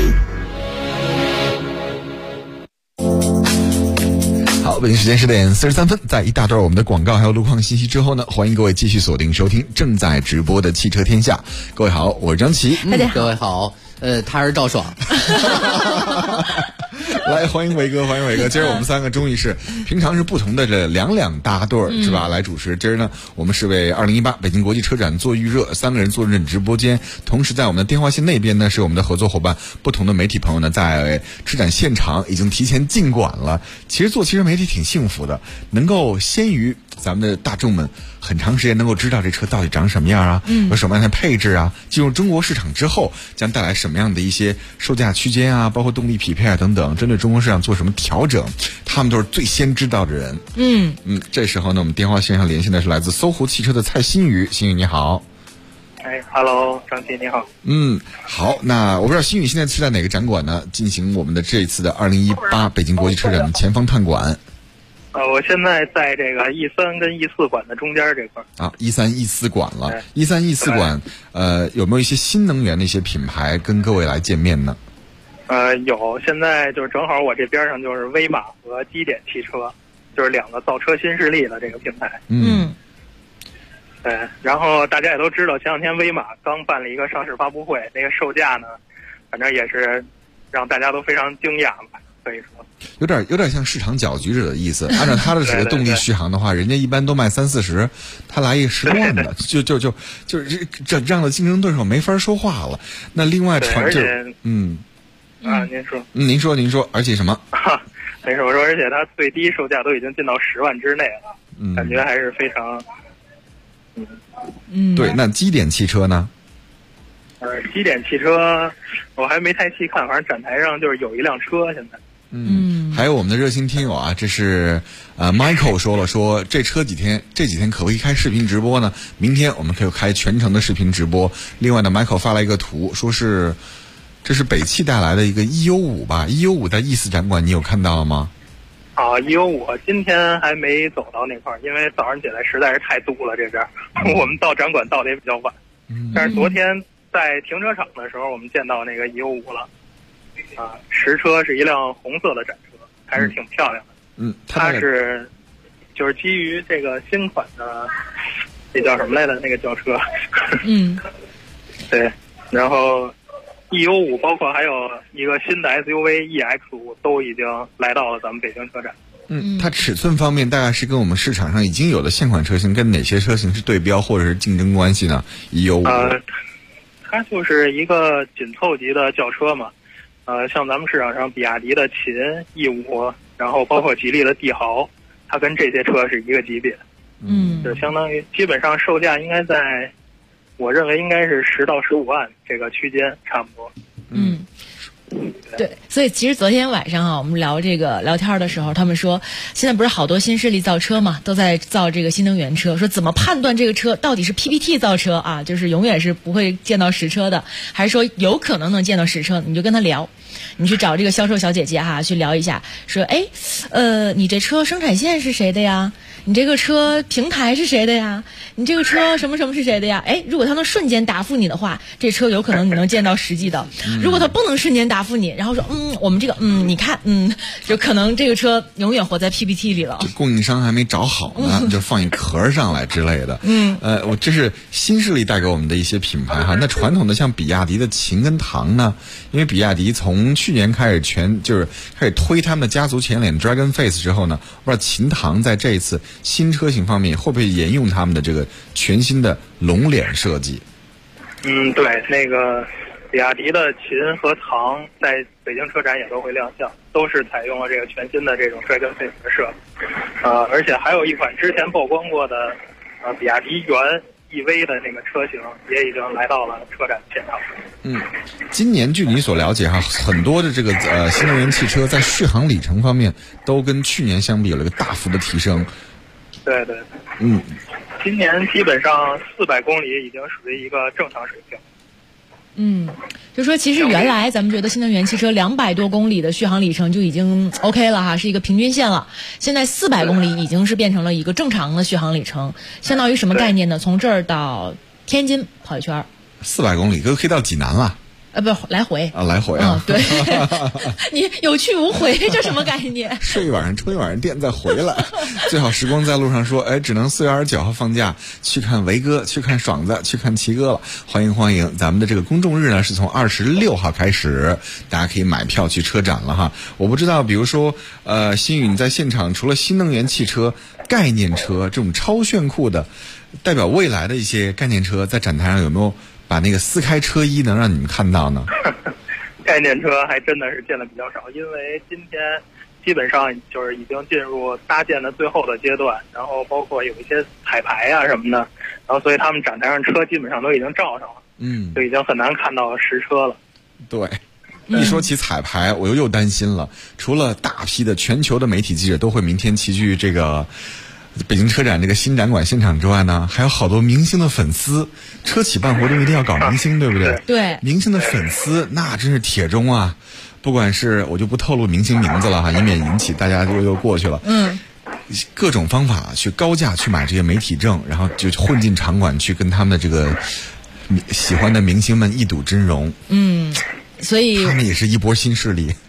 好，北京时间10点43分，在一大段我们的广告还有路况信息之后呢，欢迎各位继续锁定收听正在直播的汽车天下。各位好，我是张琪。 各位好。他是赵爽。 来，欢迎伟哥，欢迎伟哥。今儿我们3个终于是平常是不同的这两搭对儿是吧？来主持。今儿呢，我们是为2018北京国际车展做预热，3个人坐镇直播间，同时在我们的电话线那边呢，是我们的合作伙伴，不同的媒体朋友呢，在车展现场已经提前进馆了。其实做汽车媒体挺幸福的，能够先于咱们的大众们很长时间能够知道这车到底长什么样啊，有什么样的配置啊，进入中国市场之后将带来什么样的一些售价区间啊，包括动力匹配啊等等，针对中国市场做什么调整，他们都是最先知道的人。这时候呢，我们电话线上连线的是来自搜狐汽车的蔡新宇。新宇你好。 Hello， 张琪你好。 好，那我不知道新宇现在是在哪个展馆呢？进行我们的这一次的2018北京国际车展的前方探馆。 我现在在这个E3跟E4馆的中间这块啊，E3、E4馆了。E3、E4馆，有没有一些新能源的一些品牌跟各位来见面呢？ 有，现在就是正好我这边上就是威马和基点汽车，就是2个造车新势力的这个品牌。对，然后大家也都知道，前2天威马刚办了一个上市发布会，那个售价呢，反正也是让大家都非常惊讶吧，可以说。有点像市场搅局者的意思。按照他的这个动力续航的话，人家一般都卖30-40，他来一个10多万的，就是这样的竞争对手没法说话了。那另外您说，而且什么？ 没事，我说，而且它最低售价都已经进到10万之内了，感觉还是非常。 对，那基点汽车呢？ 基点汽车我还没太细看，反正展台上就是有一辆车现在。 还有我们的热心听友啊，这是Michael 说这几天可不可以开视频直播呢？明天我们可以开全程的视频直播。另外呢 ，Michael 发来一个图，说是这是北汽带来的一个 E65吧 ，E65 在E4展馆你有看到了吗 ？E65今天还没走到那块儿，因为早上起来实在是太堵了，这边我们到展馆到的也比较晚。但是昨天在停车场的时候，我们见到那个E65了。实车是一辆红色的展车，还是挺漂亮的。它是就是基于这个新款的，这叫什么来着？那个轿车。对，然后 E65 包括还有一个新的 SUV EX5 都已经来到了咱们北京车展。 它尺寸方面大概是跟我们市场上已经有的现款车型跟哪些车型是对标或者是竞争关系呢 ？E65 它就是一个紧凑级的轿车嘛。像咱们市场上比亚迪的秦 E5， 然后包括吉利的帝豪，它跟这些车是一个级别。就相当于基本上售价应该在，我认为应该是10到15万这个区间差不多。 对，所以其实昨天晚上我们聊天的时候，他们说现在不是好多新势力造车嘛，都在造这个新能源车，说怎么判断这个车到底是 PPT 造车啊，就是永远是不会见到实车的，还是说有可能能见到实车，你就跟他聊。你去找这个销售小姐姐去聊一下，说你这车生产线是谁的呀？你这个车平台是谁的呀？你这个车什么什么是谁的呀？如果他能瞬间答复你的话，这车有可能你能见到实际的。如果他不能瞬间答复你，然后说我们这个你看就可能这个车永远活在 PPT 里了。 供应商还没找好呢，就放一壳上来之类的。我这是新势力带给我们的一些品牌哈。那传统的像比亚迪的秦跟唐呢，因为比亚迪从去年开始开始推他们的家族前脸 Dragon Face 之后呢，不知道秦唐在这一次新车型方面会不会沿用他们的这个全新的龙脸设计？ 对，那个比亚迪的秦和唐在北京车展也都会亮相，都是采用了这个全新的这种 Dragon Face 的设计。而且还有一款之前曝光过的比亚迪元 EV 的那个车型也已经来到了车展现场。 今年据你所了解很多的这个新能源汽车在续航里程方面都跟去年相比有了一个大幅的提升。 对。今年基本上400公里已经属于一个正常水平。 就说其实原来咱们觉得新能源汽车200多公里的续航里程就已经 OK 了是一个平均线了。现在400公里已经是变成了一个正常的续航里程，相当于什么概念呢？从这儿到天津跑一圈。 400公里可以到济南了。 不，来回啊，来回啊， 对，你有去无回，这什么概念？ 睡一晚上，充一晚上电再回来，最好时光在路上说，哎，只能4月29号放假，去看维哥，去看爽子，去看齐哥了。欢迎，咱们的这个公众日呢是从26号开始，大家可以买票去车展了哈。我不知道，比如说，新宇你在现场除了新能源汽车、概念车这种超炫酷的，代表未来的一些概念车，在展台上有没有把那个撕开车衣能让你们看到呢？ 概念车还真的是见的比较少，因为今天基本上就是已经进入搭建的最后的阶段，然后包括有一些彩排啊什么的，然后所以他们展台上车基本上都已经罩上了，就已经很难看到实车了。 对，一说起彩排，我又担心了。除了大批的全球的媒体记者都会明天齐聚这个北京车展这个新展馆现场之外呢，还有好多明星的粉丝。车企办活动一定要搞明星，对不对？ 对， 明星的粉丝那真是铁中啊！不管是我就不透露明星名字了哈，以免引起大家又过去了。各种方法去高价去买这些媒体证，然后就混进场馆去跟他们的这个喜欢的明星们一睹真容。 所以他们也是一波新势力。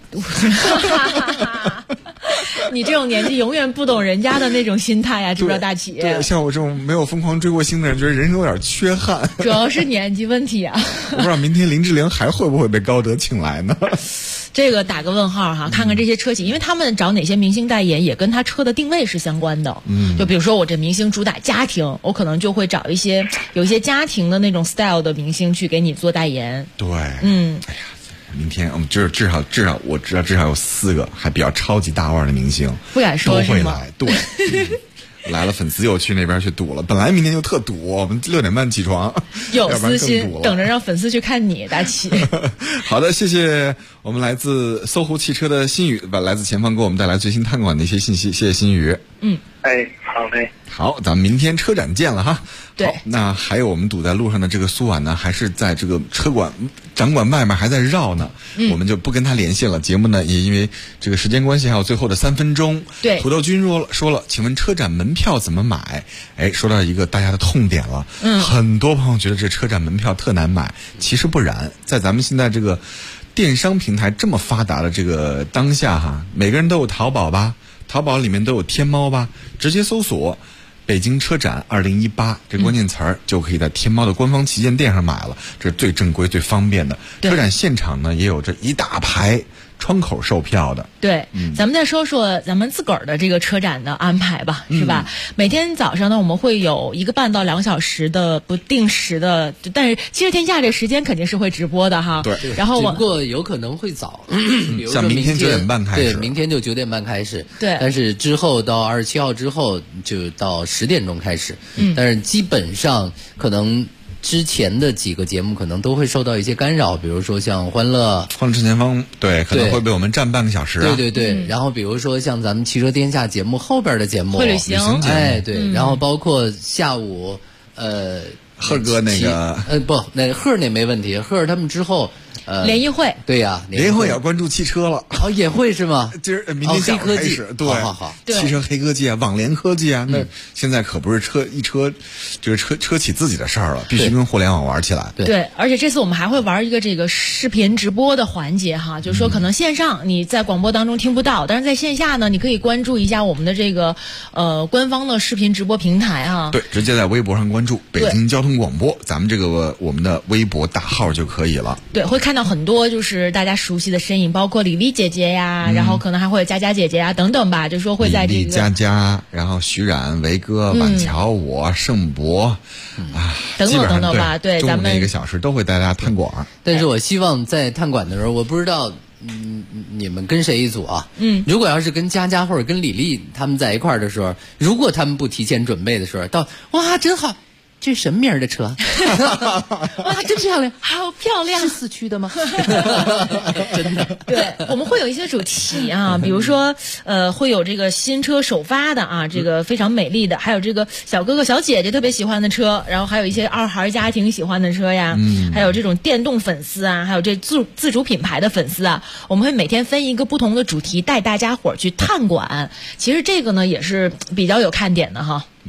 你这种年纪永远不懂人家的那种心态呀，知不知道大企？ 对，像我这种没有疯狂追过星的人，觉得人生有点缺憾。 主要是年纪问题啊。 我不知道明天林志玲还会不会被高德请来呢？ 这个打个问号哈，看看这些车企，因为他们找哪些明星代言，也跟他车的定位是相关的。就比如说我这明星主打家庭，我可能就会找有一些家庭的那种 style 的明星去给你做代言。 对，哎呀。明天我们至少我知道至少有4个还比较超级大腕的明星， 不敢说都会来。对，来了，粉丝又去那边去堵了。本来明天就特堵，我们6点半起床， 有私心，等着让粉丝去看你，大齐。 好的，谢谢我们来自搜狐汽车的新宇，来自前方给我们带来最新探馆的一些信息，谢谢新宇。 好嘞。 好，咱们明天车展见了哈。 对， 那还有我们堵在路上的这个苏婉呢，还是在这个展馆外面还在绕呢。我们就不跟他连线了。节目呢，也因为这个时间关系，还有最后的3分钟。 对， 土豆君说了，请问车展门票怎么买？哎，说到一个大家的痛点了。很多朋友觉得这车展门票特难买，其实不然，在咱们现在这个电商平台这么发达的这个当下哈，每个人都有淘宝吧，淘宝里面都有天猫吧，直接搜索北京车展2018这关键词儿，就可以在天猫的官方旗舰店上买了，这是最正规最方便的。车展现场呢也有这一大排窗口售票的。 对，咱们再说说咱们自个儿的这个车展的安排吧，是吧？每天早上呢，我们会有1个半到2小时的不定时的，但是其实天下这时间肯定是会直播的哈。 对， 然后不过有可能会早，比如说像明天9点半开始， 对，明天就9点半开始。 对， 但是之后到27号之后就到10点钟开始。但是基本上可能之前的几个节目可能都会受到一些干扰，比如说像欢乐正前方，对，可能会被我们占半个小时啊。 对，然后比如说像咱们汽车天下节目后边的节目， 会旅行节目， 对，然后包括下午贺哥那个那贺那没问题，贺他们之后联谊会， 对呀， 联谊会也要关注汽车了。 也会是吗？ 今儿明天下午开始，对， 好， 汽车黑科技啊，网联科技啊，那现在可不是这个车企自己的事儿了，必须跟互联网玩起来。 对，而且这次我们还会玩一个这个视频直播的环节哈，就是说可能线上你在广播当中听不到，但是在线下呢，你可以关注一下我们的这个官方的视频直播平台哈。 对，直接在微博上关注北京交通广播，咱们这个我们的微博大号就可以了。 对，会看到很多就是大家熟悉的身影，包括李丽姐姐呀，然后可能还会有佳佳姐姐呀等等吧，就是说会在这个李丽、佳佳，然后徐冉、维哥、板桥、我、盛博等等吧。对，咱们中午1个小时都会带大家探馆。 但是我希望在探馆的时候，我不知道你们跟谁一组啊？如果要是跟佳佳或者跟李丽他们在一块儿的时候，如果他们不提前准备的时候，哇真好。这是什么名儿的车？ 哇，真漂亮，好漂亮！ 是4驱的吗？真的。 对，我们会有一些主题啊，比如说会有这个新车首發的啊，这个非常美丽的，还有这个小哥哥小姐姐特别喜欢的车，然后还有一些2孩家庭喜欢的车呀，还有这种电动粉丝啊，还有这自主品牌的粉丝啊，我们会每天分一个不同的主题带大家伙儿去探馆。其实这个呢也是比较有看点的哈。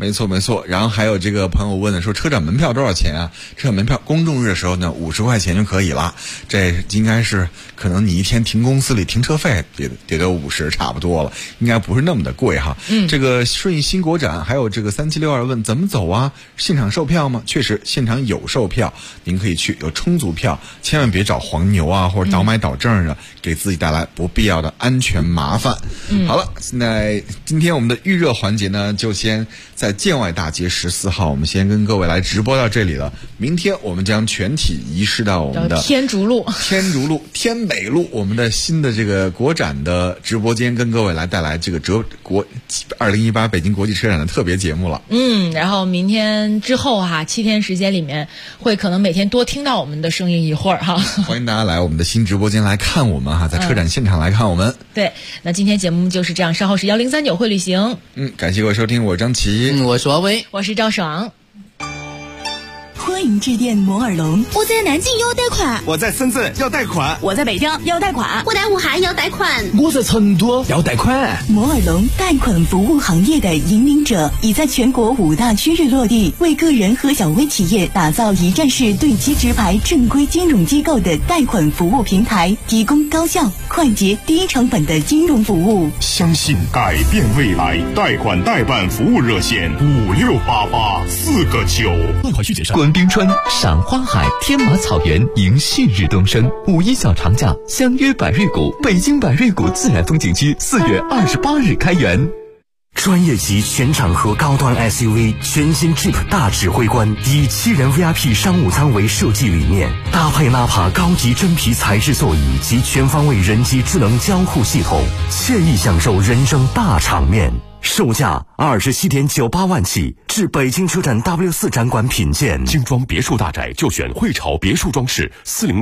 没错没错。然后还有这个朋友问的说，车展门票多少钱啊？车展门票公众日的时候呢，50块钱就可以了。这应该是可能你一天停公司里停车费得50差不多了，应该不是那么的贵哈。这个顺义新国展还有这个3762问怎么走啊？现场售票吗？确实现场有售票，您可以去，有充足票，千万别找黄牛啊或者倒买倒证的，给自己带来不必要的安全麻烦。好了，那今天我们的预热环节呢，就先在建外大街14号，我们先跟各位来直播到这里了。明天我们将全体移师到我们的天竺路、 天美路，我们的新的这个国展的直播间，跟各位来带来这个2018北京国际车展的特别节目了。 然后明天之后哈，7天时间里面会可能每天多听到我们的声音一会儿哈。 欢迎大家来我们的新直播间来看我们哈，在车展现场来看我们。 对，那今天节目就是这样，稍后是1039会旅行。 感谢各位收听，我是张琪， 我是王威， 我是赵爽。 欢迎致电摩尔龙。 我在南京要贷款， 我在深圳要贷款， 我在北京要贷款， 我在武汉要贷款， 我在成都要贷款。 摩尔龙贷款服务行业的引领者，已在全国5大区域落地，为个人和小微企业打造一站式对接直排正规金融机构的贷款服务平台，提供高效、快捷、低成本的金融服务。 相信改变未来，贷款代办服务热线568849。 贷款需谨慎。观冰川、赏花海、天马草原，迎旭日东升。5·1小长假，相约百瑞谷，北京百瑞谷自然风景区4月28日开园。 专业级全场合高端 SUV 全新 Jeep 大指挥官，以7人 VIP 商务舱为设计理念，搭配纳帕高级真皮材质座椅及全方位人机智能交互系统，惬意享受人生大场面。售价27.98万起，至北京车展 W4 展馆品鉴。 精装别墅大宅就选汇潮别墅装饰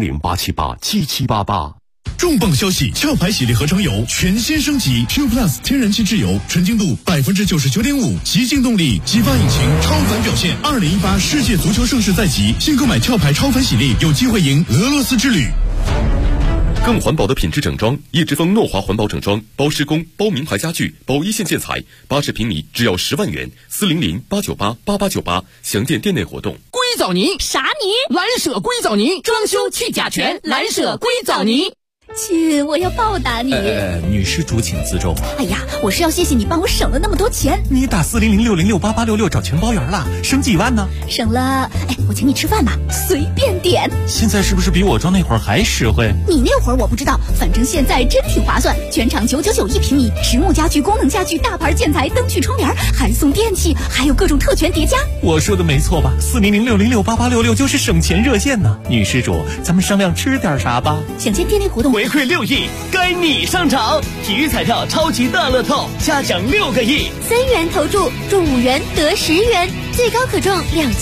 ，400-878-7788。 重磅消息！壳牌洗涤合成油全新升级 Q Plus 天然气质油，纯净度99.5%，极净动力，激发引擎，超凡表现。2018世界足球盛世在即，新购买壳牌超凡洗涤，有机会赢俄罗斯之旅。 更环保的品质整装，叶之峰诺华环保整装，包施工，包名牌家具，包一线建材，80平米只要10万元，400-898-8898，详见店内活动。 硅藻泥啥泥？蓝舍硅藻泥，装修去甲醛，蓝舍硅藻泥。 亲，我要报答你。 女施主请自重。 哎呀，我是要谢谢你帮我省了那么多钱。 你打400-606-8866找钱包圆了，省几万呢？ 省了，我请你吃饭吧，随便点。 现在是不是比我装那会儿还实惠？ 你那会儿我不知道，反正现在真挺划算，全场999一平米，实木家具、功能家具、大牌建材、灯具、窗帘，还送电器，还有各种特权叠加。 我说的没错吧？400-606-8866就是省钱热线呢。女施主，咱们商量吃点啥吧？ 想见店内活动。 回馈6亿，该你上场！体育彩票超级大乐透，嘉奖6个亿 ，3元投注，中5元得10元，最高可中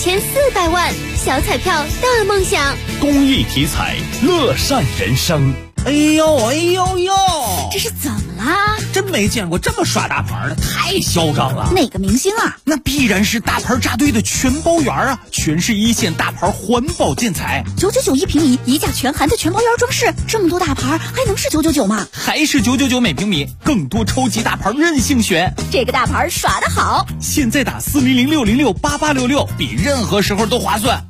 2400万。小彩票大梦想， 公益体彩，乐善人生。 哎呦， 这是怎么啦？ 真没见过这么耍大牌的，太嚣张了。 哪个明星啊？ 那必然是大牌扎堆的全包圆啊，全是一线大牌环保建材。 999一平米，一价全含的全包圆装饰，这么多大牌还能是999吗？ 还是999每平米，更多超级大牌任性选。 这个大牌耍得好， 现在打400-606-8866，比任何时候都划算。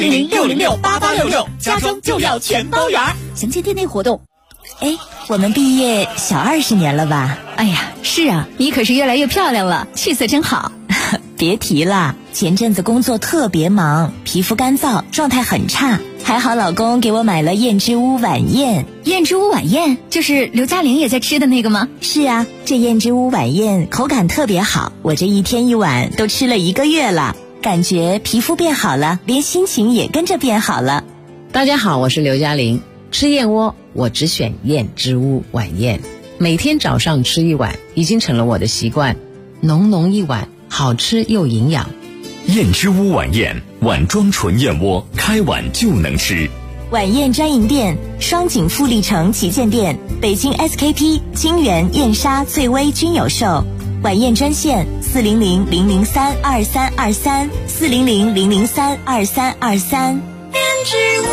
400-606-8866，家装就要全包圆。详见店内活动。 我们毕业小20年了吧？ 哎呀，是啊，你可是越来越漂亮了，气色真好。 别提了，前阵子工作特别忙，皮肤干燥，状态很差，还好老公给我买了燕之屋晚宴。 燕之屋晚宴就是刘嘉玲也在吃的那个吗？ 是啊，这燕之屋晚宴口感特别好，我这一天一碗都吃了1个月了，感觉皮肤变好了，连心情也跟着变好了。 大家好，我是刘嘉玲。吃燕窝我只选燕之屋晚宴，每天早上吃1碗已经成了我的习惯，浓浓一碗，好吃又营养。 燕之屋晚宴，碗装纯燕窝，开碗就能吃。 晚宴专营店：双井富力城旗舰店、北京 SKP、金源、燕莎、翠微均有售。晚宴专线400-003-2323，400-003-2323。 燕之屋。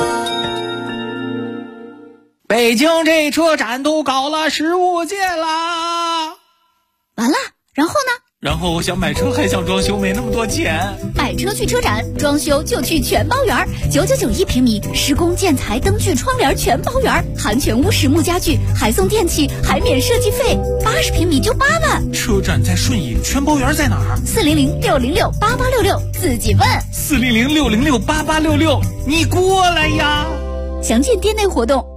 北京这车展都搞了15届啦！ 完了，然后呢？ 然后我想买车还想装修，没那么多钱。 买车去车展，装修就去全包园，999平米，施工建材灯具窗帘全包园，含全屋实木家具，还送电器，还免设计费，80平米就8万。 车展在顺义，全包园在哪儿 ？400-606-8866，自己问。 400-606-8866，你过来呀！ 详见店内活动。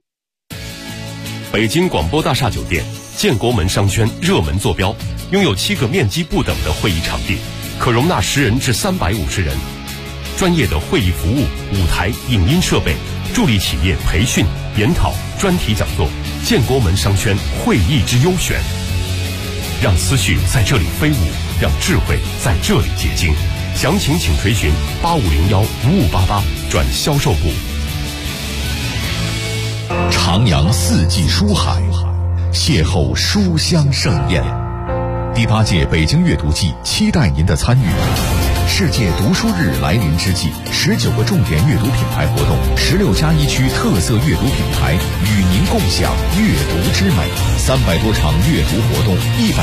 北京广播大厦酒店建国门商圈热门坐标，拥有7个面积不等的会议场地，可容纳10人至350人。专业的会议服务、舞台、影音设备，助力企业培训、研讨、专题讲座。建国门商圈会议之优选，让思绪在这里飞舞，让智慧在这里结晶。详情请垂询8501-5588转销售部。 徜徉四季书海，邂逅书香盛宴。第8届北京阅读季期待您的参与。世界读书日来临之际，19个重点阅读品牌活动，16+1区特色阅读品牌与您共享阅读之美，300多场阅读活动，100